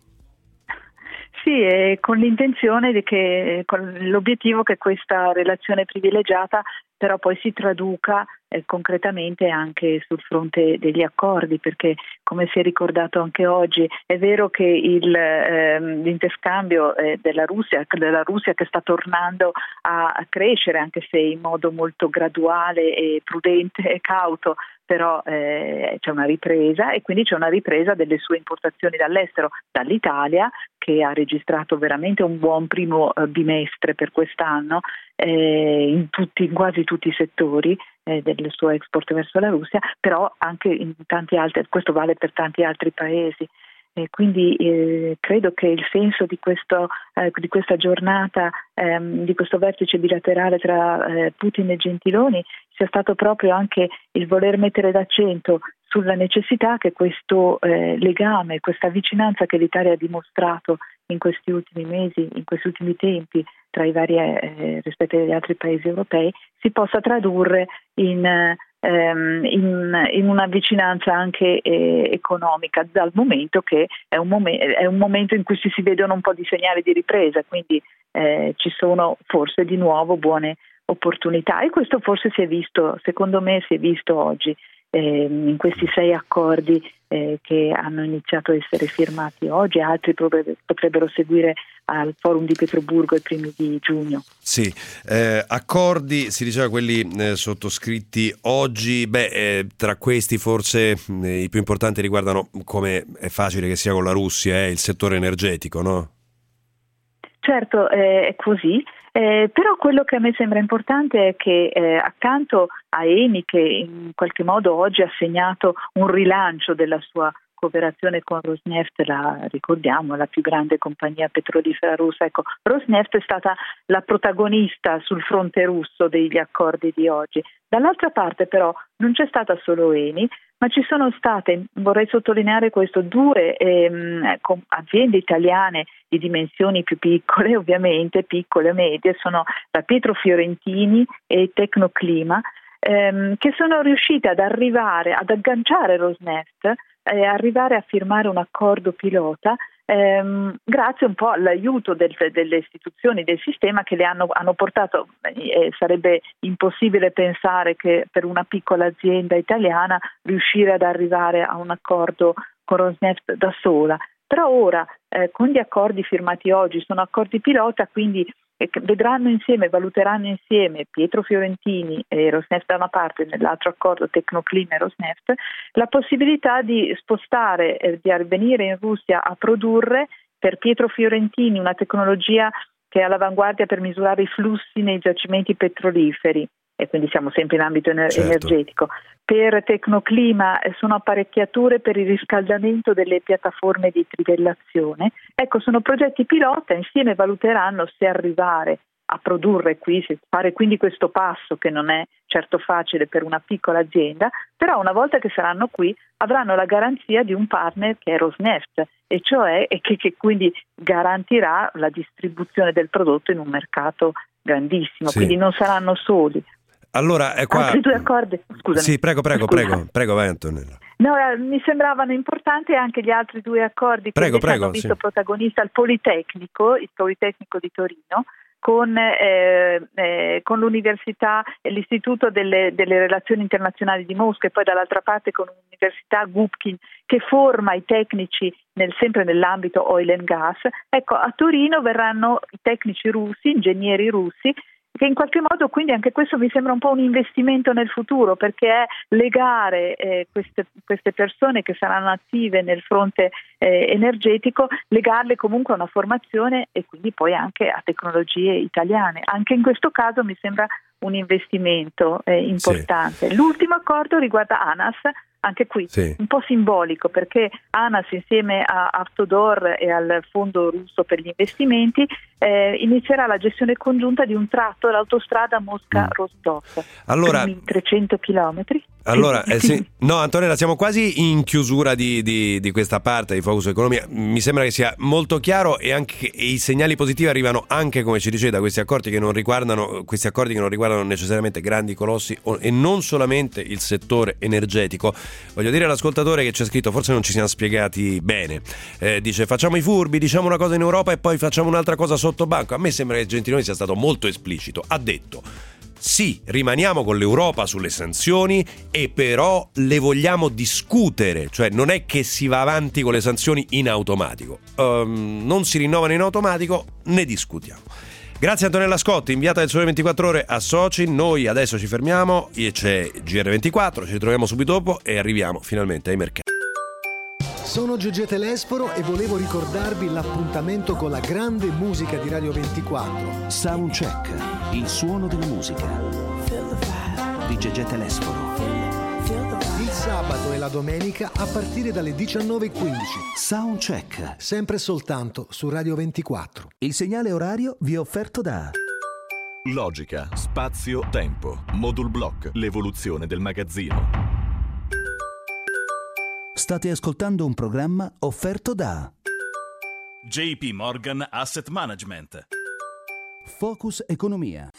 Sì, e con l'intenzione di che, con l'obiettivo che questa relazione privilegiata però poi si traduca eh, concretamente anche sul fronte degli accordi, perché come si è ricordato anche oggi è vero che il, eh, l'interscambio eh, della Russia, della Russia che sta tornando a, a crescere, anche se in modo molto graduale e prudente e cauto, però eh, c'è una ripresa e quindi c'è una ripresa delle sue importazioni dall'estero, dall'Italia che ha registrato veramente un buon primo eh, bimestre per quest'anno eh, in, tutti, in quasi tutti i settori eh, del suo export verso la Russia, però anche in tanti altri, questo vale per tanti altri paesi. E quindi eh, credo che il senso di, questo, eh, di questa giornata, ehm, di questo vertice bilaterale tra eh, Putin e Gentiloni sia stato proprio anche il voler mettere l'accento sulla necessità che questo eh, legame, questa vicinanza che l'Italia ha dimostrato in questi ultimi mesi, in questi ultimi tempi tra i vari eh, rispetto agli altri paesi europei, si possa tradurre in ehm, in, in una vicinanza anche eh, economica, dal momento che è un, mom- è un momento in cui si, si vedono un po' di segnali di ripresa, quindi eh, ci sono forse di nuovo buone opportunità, e questo forse si è visto, secondo me si è visto oggi eh, in questi sei accordi eh, che hanno iniziato a essere firmati oggi. Altri potrebbero seguire al forum di Pietroburgo i primi di giugno. Sì, eh, accordi, si diceva quelli eh, sottoscritti oggi, beh eh, tra questi forse eh, i più importanti riguardano, come è facile che sia con la Russia, eh, il settore energetico, no? Certo, eh, è così. Eh, però quello che a me sembra importante è che eh, accanto a Eni, che in qualche modo oggi ha segnato un rilancio della sua cooperazione con Rosneft, la ricordiamo, la più grande compagnia petrolifera russa, ecco, Rosneft è stata la protagonista sul fronte russo degli accordi di oggi. Dall'altra parte però non c'è stata solo Eni, ma ci sono state, vorrei sottolineare questo, due ehm, aziende italiane di dimensioni più piccole, ovviamente piccole e medie, sono la Pietro Fiorentini e Tecnoclima, ehm, che sono riuscite ad arrivare, ad agganciare Rosneft e arrivare a firmare un accordo pilota ehm, grazie un po' all'aiuto del, delle istituzioni del sistema che le hanno, hanno portato. Eh, sarebbe impossibile pensare che per una piccola azienda italiana riuscire ad arrivare a un accordo con Rosneft da sola. Però ora eh, con gli accordi firmati oggi sono accordi pilota, quindi eh, vedranno insieme, valuteranno insieme Pietro Fiorentini e Rosneft da una parte, nell'altro accordo Tecnoclima e Rosneft, la possibilità di spostare, eh, di venire in Russia a produrre per Pietro Fiorentini una tecnologia che è all'avanguardia per misurare i flussi nei giacimenti petroliferi, e quindi siamo sempre in ambito ener- certo. energetico. Per Tecnoclima sono apparecchiature per il riscaldamento delle piattaforme di trivellazione. Ecco, sono progetti pilota, insieme valuteranno se arrivare a produrre qui, se fare quindi questo passo che non è certo facile per una piccola azienda, però una volta che saranno qui avranno la garanzia di un partner che è Rosneft, e cioè e che, che quindi garantirà la distribuzione del prodotto in un mercato grandissimo, sì. Quindi non saranno soli. Allora, è qua... Altri due accordi, scusami. Sì, prego, prego, Scusa. prego, prego, vai Antonella. No, eh, mi sembravano importanti anche gli altri due accordi che prego, prego, hanno visto sì. protagonista il Politecnico, il Politecnico di Torino, con, eh, eh, con l'Università e l'Istituto delle, delle Relazioni Internazionali di Mosca, e poi dall'altra parte con l'Università Gubkin, che forma i tecnici nel, sempre nell'ambito oil and gas. Ecco, a Torino verranno i tecnici russi, ingegneri russi, che in qualche modo, quindi anche questo mi sembra un po' un investimento nel futuro, perché è legare eh, queste, queste persone che saranno attive nel fronte eh, energetico, legarle comunque a una formazione e quindi poi anche a tecnologie italiane. Anche in questo caso mi sembra un investimento eh, importante. Sì. L'ultimo accordo riguarda ANAS, anche qui sì. un po' simbolico, perché ANAS insieme a Avtodor e al Fondo Russo per gli investimenti eh, inizierà la gestione congiunta di un tratto dell'autostrada Mosca-Rostov, allora, trecento chilometri. Allora, eh, sì. No, Antonella, siamo quasi in chiusura di, di, di questa parte di Focus Economia. Mi sembra che sia molto chiaro e anche e i segnali positivi arrivano anche, come ci dice, da questi accordi che non riguardano questi accordi che non riguardano necessariamente grandi colossi o, e non solamente il settore energetico. Voglio dire all'ascoltatore che c'è scritto, forse non ci siamo spiegati bene. Eh, dice: facciamo i furbi, diciamo una cosa in Europa e poi facciamo un'altra cosa sotto banco. A me sembra che Gentiloni sia stato molto esplicito. Ha detto: sì, rimaniamo con l'Europa sulle sanzioni e però le vogliamo discutere, cioè non è che si va avanti con le sanzioni in automatico, um, non si rinnovano in automatico, ne discutiamo. Grazie Antonella Scotti, inviata del Sole ventiquattro Ore a Soci. Noi adesso ci fermiamo, c'è G R ventiquattro, ci ritroviamo subito dopo e arriviamo finalmente ai mercati. Sono Gigi Telesforo e volevo ricordarvi l'appuntamento con la grande musica di Radio ventiquattro. Soundcheck, il suono della musica di Gigi Telesforo. Il sabato e la domenica a partire dalle diciannove e quindici. Soundcheck, sempre soltanto su Radio ventiquattro. Il segnale orario vi è offerto da Logica, spazio, tempo. Modul Block, l'evoluzione del magazzino. State ascoltando un programma offerto da J P Morgan Asset Management. Focus Economia.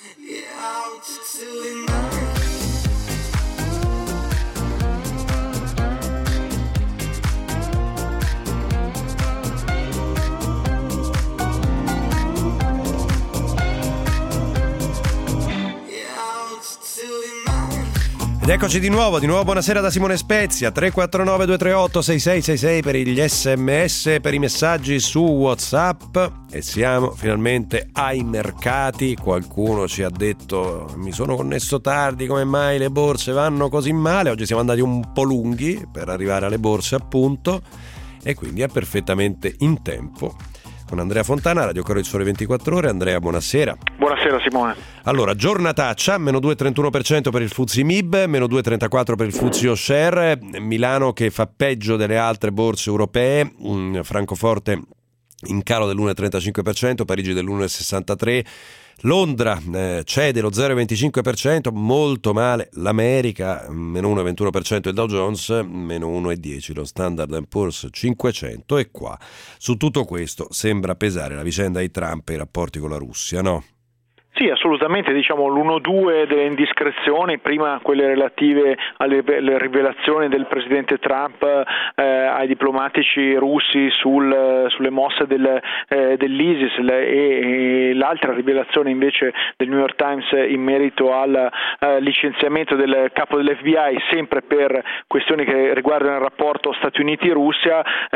Ed eccoci di nuovo, di nuovo buonasera da Simone Spezia. Tre quattro nove due tre otto sei sei sei sei per gli sms, per i messaggi su WhatsApp. E siamo finalmente ai mercati. Qualcuno ci ha detto: mi sono connesso tardi, come mai le borse vanno così male? Oggi siamo andati un po' lunghi per arrivare alle borse, appunto, e quindi è perfettamente in tempo. Con Andrea Fontana, Radio Corriere del Sole ventiquattro Ore. Andrea, buonasera. Buonasera Simone. Allora, giornataccia, meno due virgola trentuno per cento per il F T S E M I B, meno due virgola trentaquattro per cento per il F T S E O-Share, Milano che fa peggio delle altre borse europee, Francoforte in calo dell'uno virgola trentacinque per cento, Parigi dell'uno virgola sessantatré per cento, Londra eh, cede lo zero virgola venticinque per cento, molto male l'America, meno uno virgola ventuno per cento il Dow Jones, meno uno virgola dieci per cento lo Standard and Poor's cinquecento. E qua su tutto questo sembra pesare la vicenda di Trump e i rapporti con la Russia, no? Sì, assolutamente, diciamo l'uno due delle indiscrezioni, prima quelle relative alle, alle rivelazioni del presidente Trump eh, ai diplomatici russi sul, sulle mosse del, eh, dell'ISIS e, e l'altra rivelazione invece del New York Times in merito al eh, licenziamento del capo dell'F B I, sempre per questioni che riguardano il rapporto Stati Uniti-Russia, eh,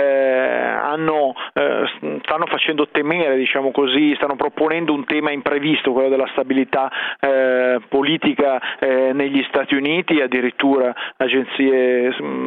hanno, eh, stanno facendo temere, diciamo così, stanno proponendo un tema imprevisto, quello della stabilità eh, politica eh, negli Stati Uniti. Addirittura agenzie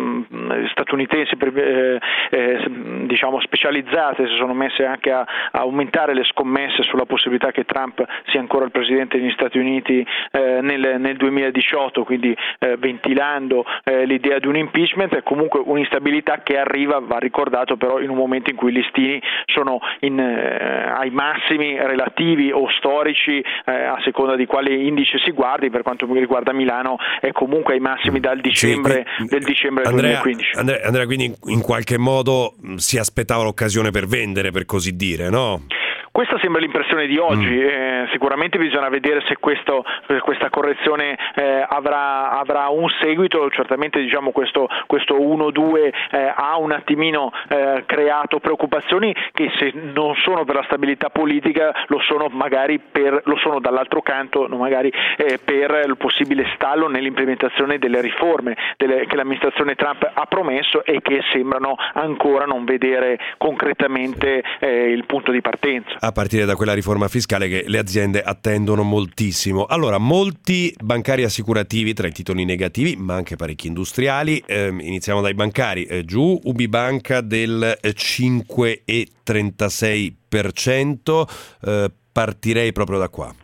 mh, statunitensi eh, eh, diciamo specializzate si sono messe anche a, a aumentare le scommesse sulla possibilità che Trump sia ancora il presidente degli Stati Uniti eh, nel, nel duemiladiciotto, quindi eh, ventilando eh, l'idea di un impeachment. È comunque un'instabilità che arriva, va ricordato però, in un momento in cui i listini sono in, eh, ai massimi relativi o storici, Eh, a seconda di quale indice si guardi. Per quanto mi riguarda Milano è comunque ai massimi dal dicembre sì, del dicembre del Andrea, duemilaquindici. Andrea, Andrea, quindi in, in qualche modo si aspettava l'occasione per vendere, per così dire, no? Questa sembra l'impressione di oggi, mm. eh, sicuramente bisogna vedere se questo, questa correzione eh, avrà, avrà un seguito. Certamente diciamo questo, questo uno due eh, ha un attimino eh, creato preoccupazioni che, se non sono per la stabilità politica, lo sono magari per, lo sono dall'altro canto magari eh, per il possibile stallo nell'implementazione delle riforme delle, che l'amministrazione Trump ha promesso e che sembrano ancora non vedere concretamente eh, il punto di partenza. A partire da quella riforma fiscale che le aziende attendono moltissimo. Allora, molti bancari assicurativi tra i titoli negativi, ma anche parecchi industriali. Eh, iniziamo dai bancari. Eh, giù UbiBanca del cinque virgola trentasei per cento. Eh, partirei proprio da qua.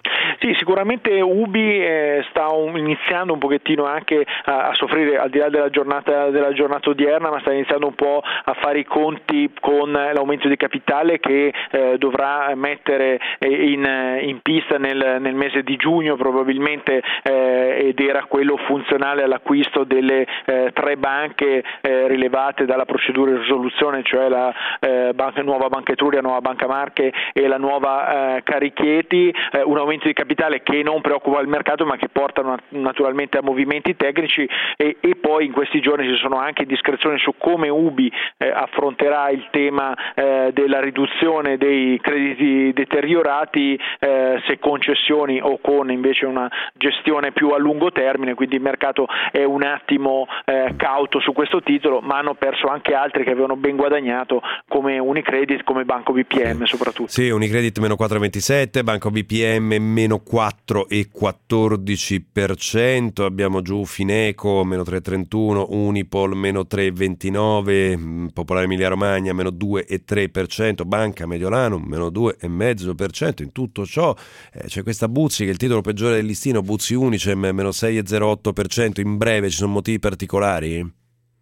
Sì, sicuramente Ubi eh, sta un, iniziando un pochettino anche a, a soffrire, al di là della giornata, della giornata odierna, ma sta iniziando un po' a fare i conti con l'aumento di capitale che eh, dovrà mettere in, in pista nel, nel mese di giugno probabilmente, eh, ed era quello funzionale all'acquisto delle eh, tre banche eh, rilevate dalla procedura di risoluzione, cioè la eh, banca, nuova Banca Etruria, nuova Banca Marche e la nuova eh, Carichieti, eh, un aumento di capitale che non preoccupa il mercato ma che portano naturalmente a movimenti tecnici, e, e poi in questi giorni ci sono anche indiscrezioni su come Ubi eh, affronterà il tema eh, della riduzione dei crediti deteriorati, eh, se con cessioni o con invece una gestione più a lungo termine, quindi il mercato è un attimo eh, cauto su questo titolo, ma hanno perso anche altri che avevano ben guadagnato come Unicredit, come Banco B P M soprattutto. Sì, Unicredit meno quattro virgola ventisette, Banco B P M meno quattro virgola quattordici per cento, abbiamo giù Fineco meno tre virgola trentuno, Unipol meno tre virgola ventinove, Popolare Emilia Romagna meno due virgola tre per cento, Banca Mediolanum meno due virgola cinque per cento. In tutto ciò eh, c'è questa Buzzi che è il titolo peggiore del listino, Buzzi Unicem meno sei virgola zero otto per cento. In breve ci sono motivi particolari?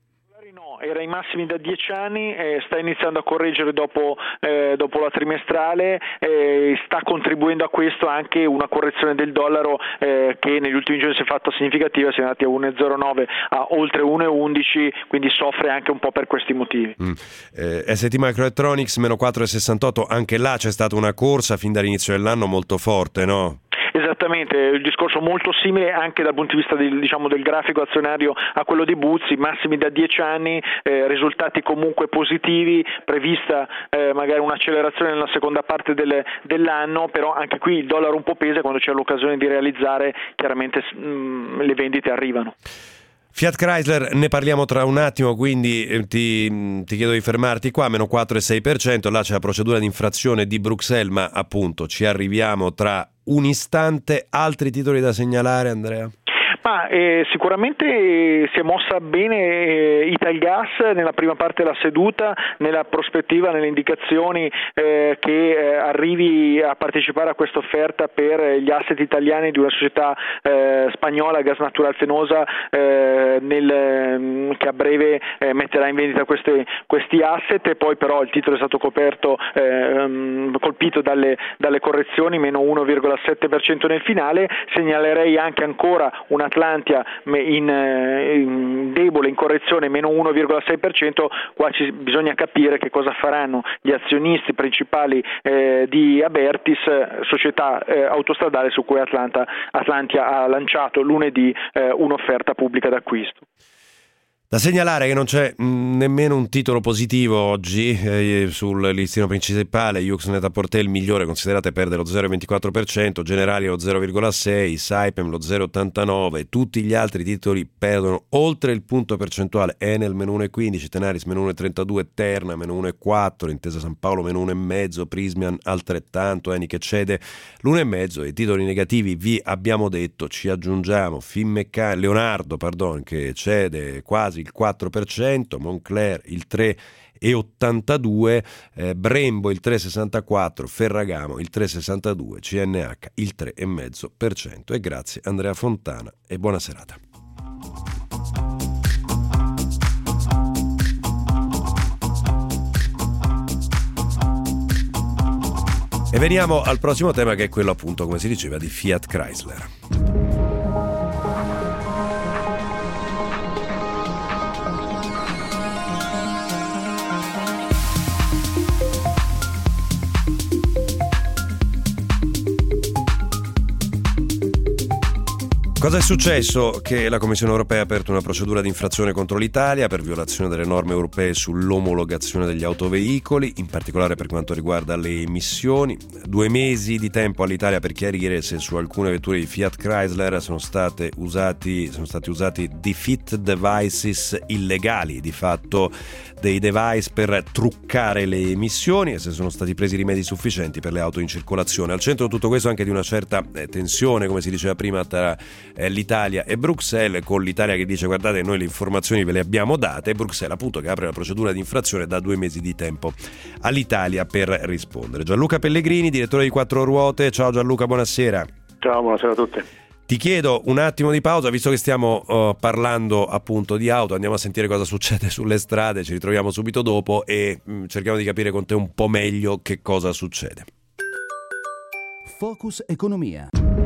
Era ai massimi da dieci anni, eh, sta iniziando a correggere dopo, eh, dopo la trimestrale, eh, sta contribuendo a questo anche una correzione del dollaro eh, che negli ultimi giorni si è fatta significativa, si è andati a uno virgola zero nove a oltre uno virgola undici, quindi soffre anche un po' per questi motivi. Mm. Eh, S T Microelectronics meno quattro virgola sessantotto, anche là c'è stata una corsa fin dall'inizio dell'anno molto forte, no? Esattamente, il discorso molto simile anche dal punto di vista del, diciamo, del grafico azionario a quello di Buzzi, massimi da dieci anni, eh, risultati comunque positivi, prevista eh, magari un'accelerazione nella seconda parte del, dell'anno, però anche qui il dollaro un po' pesa, quando c'è l'occasione di realizzare chiaramente mh, le vendite arrivano. Fiat Chrysler ne parliamo tra un attimo, quindi ti, ti chiedo di fermarti qua, meno quattro virgola sei per cento, là c'è la procedura di infrazione di Bruxelles, ma appunto ci arriviamo tra un istante. Altri titoli da segnalare, Andrea? Ma eh, sicuramente si è mossa bene eh, Italgas nella prima parte della seduta, nella prospettiva, nelle indicazioni eh, che eh, arrivi a partecipare a questa offerta per gli asset italiani di una società eh, spagnola, Gas Natural Fenosa, eh, nel, che a breve eh, metterà in vendita queste, questi asset, e poi però il titolo è stato coperto, eh, colpito dalle, dalle correzioni, meno uno virgola sette per cento nel finale. Segnalerei anche ancora una Atlantia in, in debole, in correzione, meno uno virgola sei per cento. Qua ci, bisogna capire che cosa faranno gli azionisti principali eh, di Abertis, società eh, autostradale su cui Atlanta, Atlantia ha lanciato lunedì eh, un'offerta pubblica d'acquisto. Da segnalare che non c'è mh, nemmeno un titolo positivo oggi eh, sul listino principale. Yux Net-a-Porter il migliore, considerate, perde lo zero virgola ventiquattro per cento, Generali lo zero virgola sei per cento, Saipem lo zero virgola ottantanove per cento, tutti gli altri titoli perdono oltre il punto percentuale. Enel meno uno virgola quindici per cento, Tenaris meno uno virgola trentadue per cento, Terna meno uno virgola quattro per cento, Intesa San Paolo meno uno virgola cinque per cento, Prismian altrettanto, Eni che cede l'uno virgola cinque per cento. I titoli negativi vi abbiamo detto, ci aggiungiamo Finmeccanica, Leonardo pardon, che cede quasi il quattro per cento, Moncler il tre virgola ottantadue per cento, eh, Brembo il tre virgola sessantaquattro per cento, Ferragamo il tre virgola sessantadue per cento, C N H il tre virgola cinque per cento. E grazie Andrea Fontana e buona serata. E veniamo al prossimo tema, che è quello appunto, come si diceva, di Fiat Chrysler. Cosa è successo? Che la Commissione europea ha aperto una procedura di infrazione contro l'Italia per violazione delle norme europee sull'omologazione degli autoveicoli, in particolare per quanto riguarda le emissioni. Due mesi di tempo all'Italia per chiarire se su alcune vetture di Fiat Chrysler sono state usati, sono stati usati defeat devices illegali, di fatto dei device per truccare le emissioni, e se sono stati presi rimedi sufficienti per le auto in circolazione. Al centro di tutto questo anche di una certa eh, tensione, come si diceva prima, tra l'Italia e Bruxelles, con l'Italia che dice guardate, noi le informazioni ve le abbiamo date, e Bruxelles appunto che apre la procedura di infrazione, da due mesi di tempo all'Italia per rispondere. Gianluca Pellegrini, direttore di Quattro Ruote. Ciao Gianluca, buonasera. Ciao, buonasera a tutti. Ti chiedo un attimo di pausa, visto che stiamo uh, parlando appunto di auto, andiamo a sentire cosa succede sulle strade, ci ritroviamo subito dopo e mh, cerchiamo di capire con te un po' meglio che cosa succede. Focus Economia.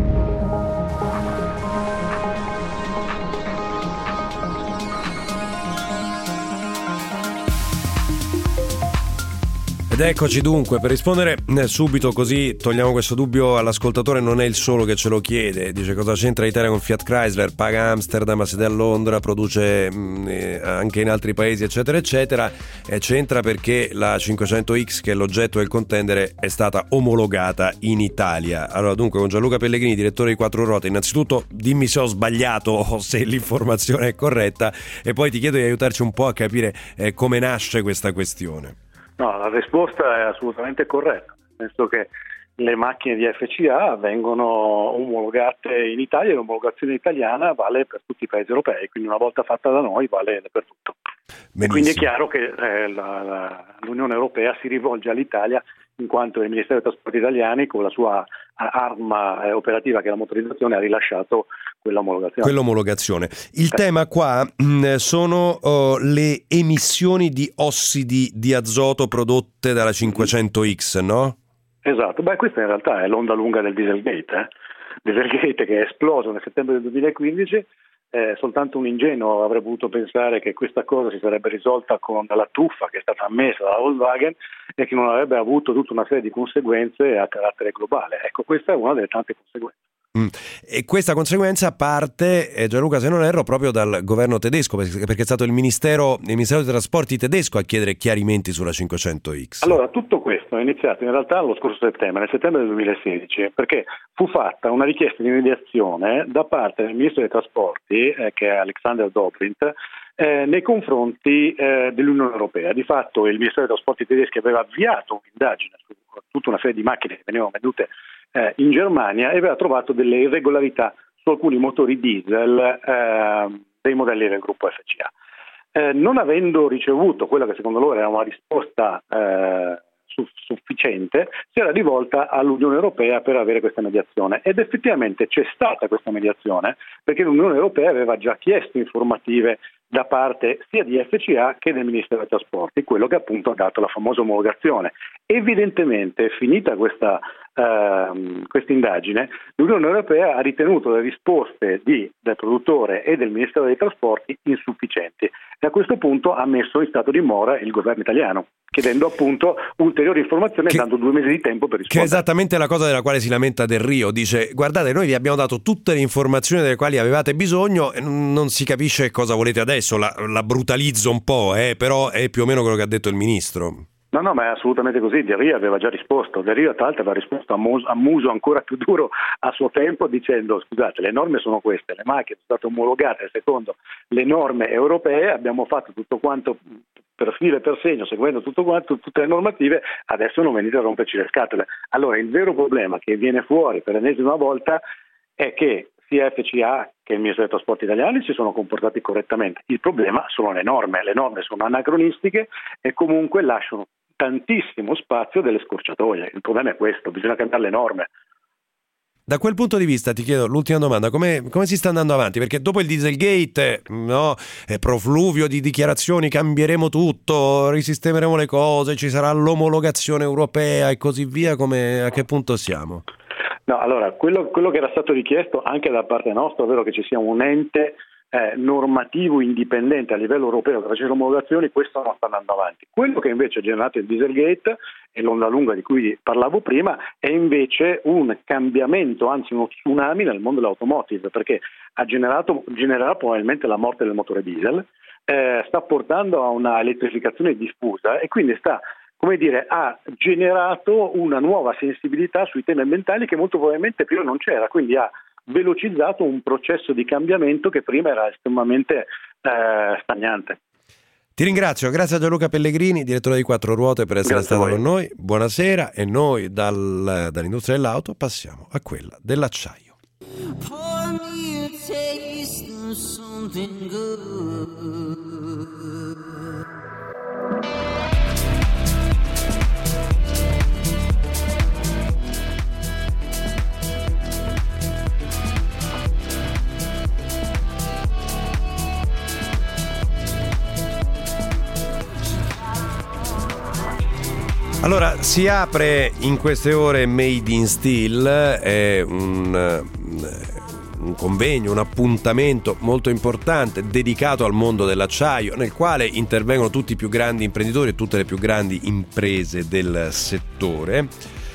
Ed eccoci dunque, per rispondere subito così togliamo questo dubbio all'ascoltatore, non è il solo che ce lo chiede, dice cosa c'entra l'Italia con Fiat Chrysler, paga Amsterdam, ha sede a Londra, produce mh, eh, anche in altri paesi eccetera eccetera, e c'entra perché la cinquecento X, che è l'oggetto del contendere, è stata omologata in Italia. Allora dunque con Gianluca Pellegrini, direttore di Quattro Ruote, innanzitutto dimmi se ho sbagliato o se l'informazione è corretta e poi ti chiedo di aiutarci un po' a capire eh, come nasce questa questione. No, la risposta è assolutamente corretta, nel senso che le macchine di F C A vengono omologate in Italia e l'omologazione italiana vale per tutti i paesi europei, quindi una volta fatta da noi vale dappertutto. E quindi è chiaro che eh, la, la, l'Unione Europea si rivolge all'Italia in quanto il Ministero dei Trasporti italiani con la sua arma eh, operativa che è la motorizzazione ha rilasciato quell'omologazione. Quell'omologazione. Il eh. tema qua mh, sono uh, le emissioni di ossidi di azoto prodotte dalla cinquecento X, no? Esatto, beh questa in realtà è l'onda lunga del Dieselgate, eh? Dieselgate che è esploso nel settembre del duemilaquindici. Eh, soltanto un ingenuo avrebbe potuto pensare che questa cosa si sarebbe risolta con la truffa che è stata ammessa dalla Volkswagen e che non avrebbe avuto tutta una serie di conseguenze a carattere globale. Ecco, questa è una delle tante conseguenze. Mm. E questa conseguenza parte, eh, Gianluca se non erro, proprio dal governo tedesco, perché, perché è stato il ministero, il Ministero dei Trasporti tedesco a chiedere chiarimenti sulla cinquecento X. Allora, tutto questo è iniziato in realtà lo scorso settembre, nel settembre del duemilasedici, perché fu fatta una richiesta di mediazione da parte del Ministro dei Trasporti, eh, che è Alexander Dobrindt, eh, nei confronti eh, dell'Unione Europea. Di fatto il Ministero dei Trasporti tedeschi aveva avviato un'indagine su tutta una serie di macchine che venivano vendute Eh, in Germania e aveva trovato delle irregolarità su alcuni motori diesel eh, dei modelli del gruppo F C A. Eh, non avendo ricevuto quella che secondo loro era una risposta eh, su- sufficiente, si era rivolta all'Unione Europea per avere questa mediazione ed effettivamente c'è stata questa mediazione perché l'Unione Europea aveva già chiesto informative da parte sia di F C A che del Ministero dei Trasporti, quello che appunto ha dato la famosa omologazione. Evidentemente, finita questa Uh, questa indagine, l'Unione Europea ha ritenuto le risposte di, del produttore e del Ministero dei Trasporti insufficienti e a questo punto ha messo in stato di mora il governo italiano, chiedendo appunto ulteriori informazioni e dando due mesi di tempo per rispondere. Che è esattamente la cosa della quale si lamenta Del Rio, dice guardate noi vi abbiamo dato tutte le informazioni delle quali avevate bisogno e non si capisce cosa volete adesso, la, la brutalizzo un po', eh, però è più o meno quello che ha detto il Ministro. No, no, ma è assolutamente così. Del Rio aveva già risposto. Del Rio, tra l'altro, aveva risposto a muso, a muso ancora più duro a suo tempo dicendo scusate, le norme sono queste, le macchine sono state omologate secondo le norme europee, abbiamo fatto tutto quanto per filo e per segno, seguendo tutto quanto, tutte le normative, adesso non venite a romperci le scatole. Allora, il vero problema che viene fuori per l'ennesima volta è che sia F C A che il Ministero dei Trasporti italiani si sono comportati correttamente. Il problema sono le norme. Le norme sono anacronistiche e comunque lasciano tantissimo spazio delle scorciatoie. Il problema è questo, bisogna cambiare le norme. Da quel punto di vista ti chiedo l'ultima domanda, come, come si sta andando avanti? Perché dopo il Dieselgate, no, è profluvio di dichiarazioni, cambieremo tutto, risistemeremo le cose, ci sarà l'omologazione europea e così via, come, a che punto siamo? No, allora, quello, quello che era stato richiesto anche da parte nostra, ovvero che ci sia un ente Eh, normativo indipendente a livello europeo che facesse le omologazioni, questo non sta andando avanti. Quello che invece ha generato il Dieselgate e l'onda lunga di cui parlavo prima è invece un cambiamento, anzi uno tsunami nel mondo dell'automotive, perché ha generato, genererà probabilmente la morte del motore diesel, eh, sta portando a una elettrificazione diffusa e quindi sta, come dire, ha generato una nuova sensibilità sui temi ambientali che molto probabilmente prima non c'era, quindi ha velocizzato un processo di cambiamento che prima era estremamente eh, stagnante. Ti ringrazio, grazie a Gianluca Pellegrini, direttore di Quattro Ruote, per essere grazie stato con noi. Buonasera, e noi dal, dall'industria dell'auto passiamo a quella dell'acciaio. Allora, si apre in queste ore Made in Steel, è un, un convegno, un appuntamento molto importante dedicato al mondo dell'acciaio, nel quale intervengono tutti i più grandi imprenditori e tutte le più grandi imprese del settore.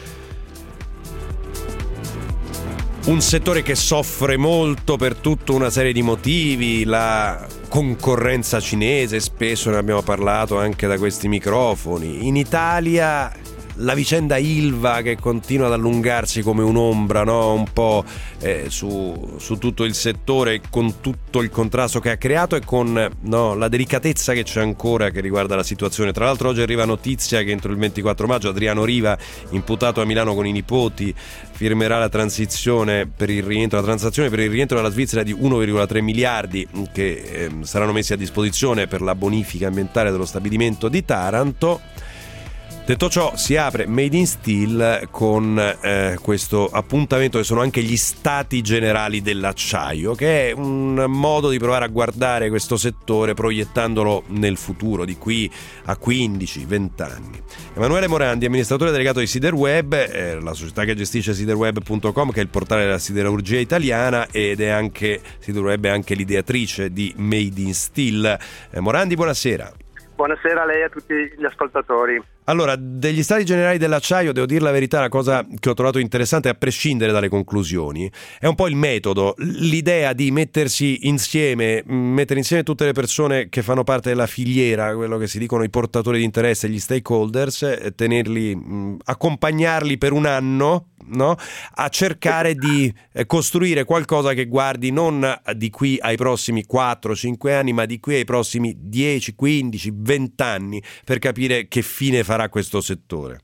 Un settore che soffre molto per tutta una serie di motivi, la concorrenza cinese, spesso ne abbiamo parlato anche da questi microfoni. In Italia la vicenda Ilva che continua ad allungarsi come un'ombra, no? Un po' eh, su, su tutto il settore, con tutto il contrasto che ha creato e con no, la delicatezza che c'è ancora che riguarda la situazione. Tra l'altro oggi arriva notizia che entro il ventiquattro maggio Adriano Riva, imputato a Milano con i nipoti, firmerà la transizione per il rientro, la transazione per il rientro dalla Svizzera di uno virgola tre miliardi che eh, saranno messi a disposizione per la bonifica ambientale dello stabilimento di Taranto. Detto ciò, si apre Made in Steel con eh, questo appuntamento che sono anche gli stati generali dell'acciaio, che è un modo di provare a guardare questo settore proiettandolo nel futuro, di qui a quindici venti anni. Emanuele Morandi, amministratore delegato di Siderweb, eh, la società che gestisce siderweb punto com, che è il portale della siderurgia italiana, ed è anche Siderweb è anche l'ideatrice di Made in Steel. Eh, Morandi, buonasera. Buonasera a lei e a tutti gli ascoltatori. Allora, degli stati generali dell'acciaio, devo dire la verità, la cosa che ho trovato interessante, a prescindere dalle conclusioni, è un po' il metodo, l'idea di mettersi insieme, mettere insieme tutte le persone che fanno parte della filiera, quello che si dicono i portatori di interesse, gli stakeholders, tenerli, accompagnarli per un anno, no? A cercare di costruire qualcosa che guardi non di qui ai prossimi quattro cinque anni, ma di qui ai prossimi dieci, quindici, venti anni, per capire che fine farà questo settore.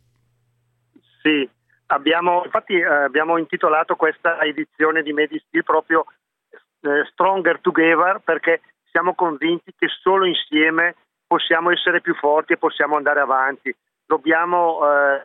Sì, abbiamo infatti eh, abbiamo intitolato questa edizione di Made in Steel proprio eh, Stronger Together, perché siamo convinti che solo insieme possiamo essere più forti e possiamo andare avanti. Dobbiamo eh,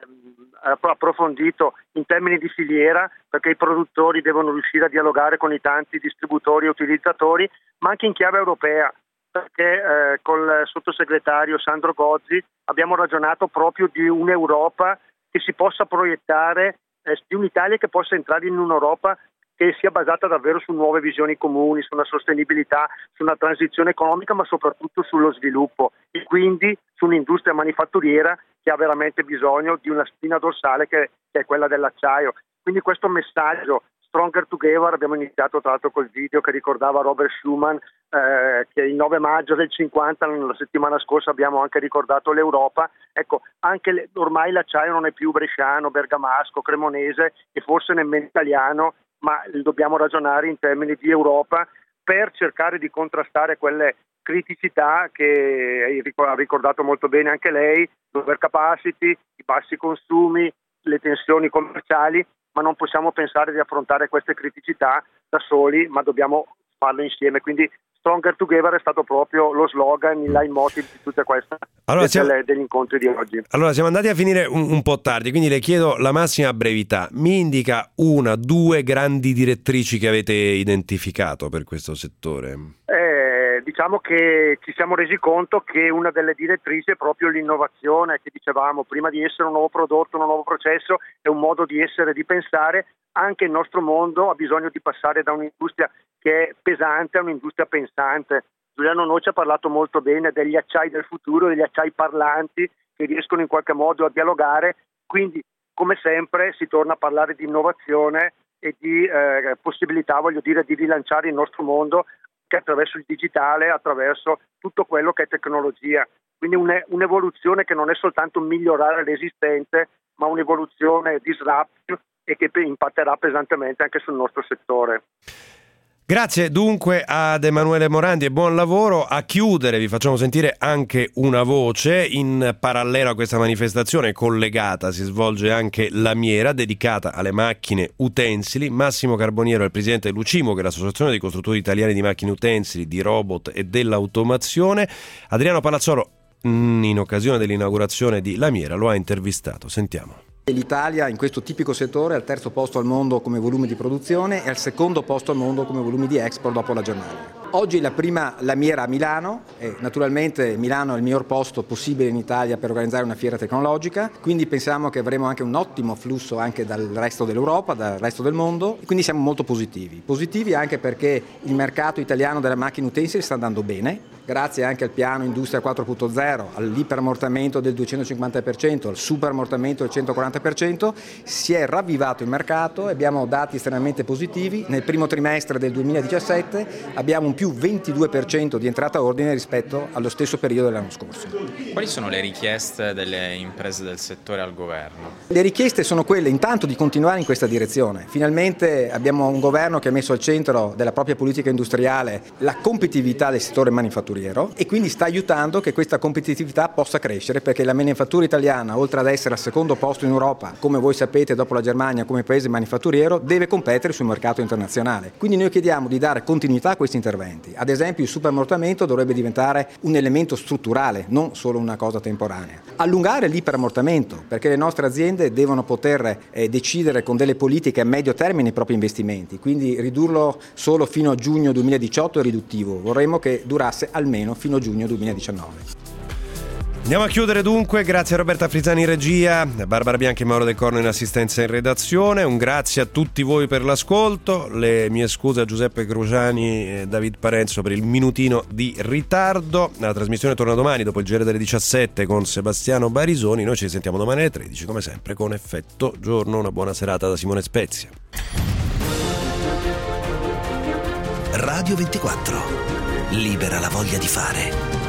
approfondito in termini di filiera, perché i produttori devono riuscire a dialogare con i tanti distributori e utilizzatori, ma anche in chiave europea, perché eh, col sottosegretario Sandro Gozzi abbiamo ragionato proprio di un'Europa che si possa proiettare, eh, di un'Italia che possa entrare in un'Europa che sia basata davvero su nuove visioni comuni, su una sostenibilità, su una transizione economica, ma soprattutto sullo sviluppo, e quindi su un'industria manifatturiera che ha veramente bisogno di una spina dorsale che, che è quella dell'acciaio. Quindi questo messaggio Stronger Together abbiamo iniziato tra l'altro col video che ricordava Robert Schuman, eh, che il nove maggio del cinquanta, la settimana scorsa, abbiamo anche ricordato l'Europa. Ecco, anche le, ormai l'acciaio non è più bresciano, bergamasco, cremonese e forse nemmeno italiano, ma dobbiamo ragionare in termini di Europa per cercare di contrastare quelle criticità che ha ricordato molto bene anche lei, l'overcapacity, i bassi consumi, le tensioni commerciali, ma non possiamo pensare di affrontare queste criticità da soli, ma dobbiamo farlo insieme. Quindi Stronger Together è stato proprio lo slogan, il leitmotiv di tutta questa allora, siamo, delle, degli incontri di oggi. Allora siamo andati a finire un, un po' tardi, quindi le chiedo la massima brevità. Mi indica una, due grandi direttrici che avete identificato per questo settore? Eh, diciamo che ci siamo resi conto che una delle direttrici è proprio l'innovazione, che dicevamo prima, di essere un nuovo prodotto, un nuovo processo, è un modo di essere, di pensare. Anche il nostro mondo ha bisogno di passare da un'industria che è pesante a un'industria pensante. Giuliano Noce ha parlato molto bene degli acciai del futuro, degli acciai parlanti che riescono in qualche modo a dialogare, quindi come sempre si torna a parlare di innovazione e di eh, possibilità, voglio dire, di rilanciare il nostro mondo che attraverso il digitale, attraverso tutto quello che è tecnologia. Quindi une, un'evoluzione che non è soltanto migliorare l'esistente, ma un'evoluzione disruptive e che impatterà pesantemente anche sul nostro settore. Grazie dunque ad Emanuele Morandi e buon lavoro. A chiudere vi facciamo sentire anche una voce. In parallelo a questa manifestazione collegata si svolge anche Lamiera, dedicata alle macchine utensili. Massimo Carboniero è il presidente dell'Ucimo, che è l'associazione dei costruttori italiani di macchine utensili, di robot e dell'automazione. Adriano Palazzolo, in occasione dell'inaugurazione di Lamiera, lo ha intervistato. Sentiamo. L'Italia in questo tipico settore è al terzo posto al mondo come volume di produzione e al secondo posto al mondo come volumi di export dopo la Germania. Oggi la prima lamiera a Milano, e naturalmente Milano è il miglior posto possibile in Italia per organizzare una fiera tecnologica, quindi pensiamo che avremo anche un ottimo flusso anche dal resto dell'Europa, dal resto del mondo, quindi siamo molto positivi. Positivi anche perché il mercato italiano delle macchine utensili sta andando bene, grazie anche al piano Industria quattro punto zero, all'ipermortamento del duecentocinquanta per cento, al superammortamento del centoquaranta per cento, si è ravvivato il mercato e abbiamo dati estremamente positivi. Nel primo trimestre del duemiladiciassette abbiamo un più ventidue per cento di entrata ordine rispetto allo stesso periodo dell'anno scorso. Quali sono le richieste delle imprese del settore al governo? Le richieste sono quelle intanto di continuare in questa direzione. Finalmente abbiamo un governo che ha messo al centro della propria politica industriale la competitività del settore manifatturiero e quindi sta aiutando che questa competitività possa crescere, perché la manifattura italiana, oltre ad essere al secondo posto in Europa, come voi sapete dopo la Germania come paese manifatturiero, deve competere sul mercato internazionale. Quindi noi chiediamo di dare continuità a questi interventi. Ad esempio il superammortamento dovrebbe diventare un elemento strutturale, non solo una cosa temporanea. Allungare l'iperammortamento, perché le nostre aziende devono poter eh, decidere con delle politiche a medio termine i propri investimenti, quindi ridurlo solo fino a giugno duemiladiciotto è riduttivo, vorremmo che durasse almeno fino a giugno duemiladiciannove. Andiamo a chiudere dunque, grazie a Roberta Frizzani in regia, Barbara Bianchi e Mauro Del Corno in assistenza in redazione, un grazie a tutti voi per l'ascolto, le mie scuse a Giuseppe Cruciani e David Parenzo per il minutino di ritardo. La trasmissione torna domani dopo il giro delle diciassette con Sebastiano Barisoni, noi ci sentiamo domani alle tredici come sempre con Effetto Giorno. Una buona serata da Simone Spezia. Radio ventiquattro, libera la voglia di fare.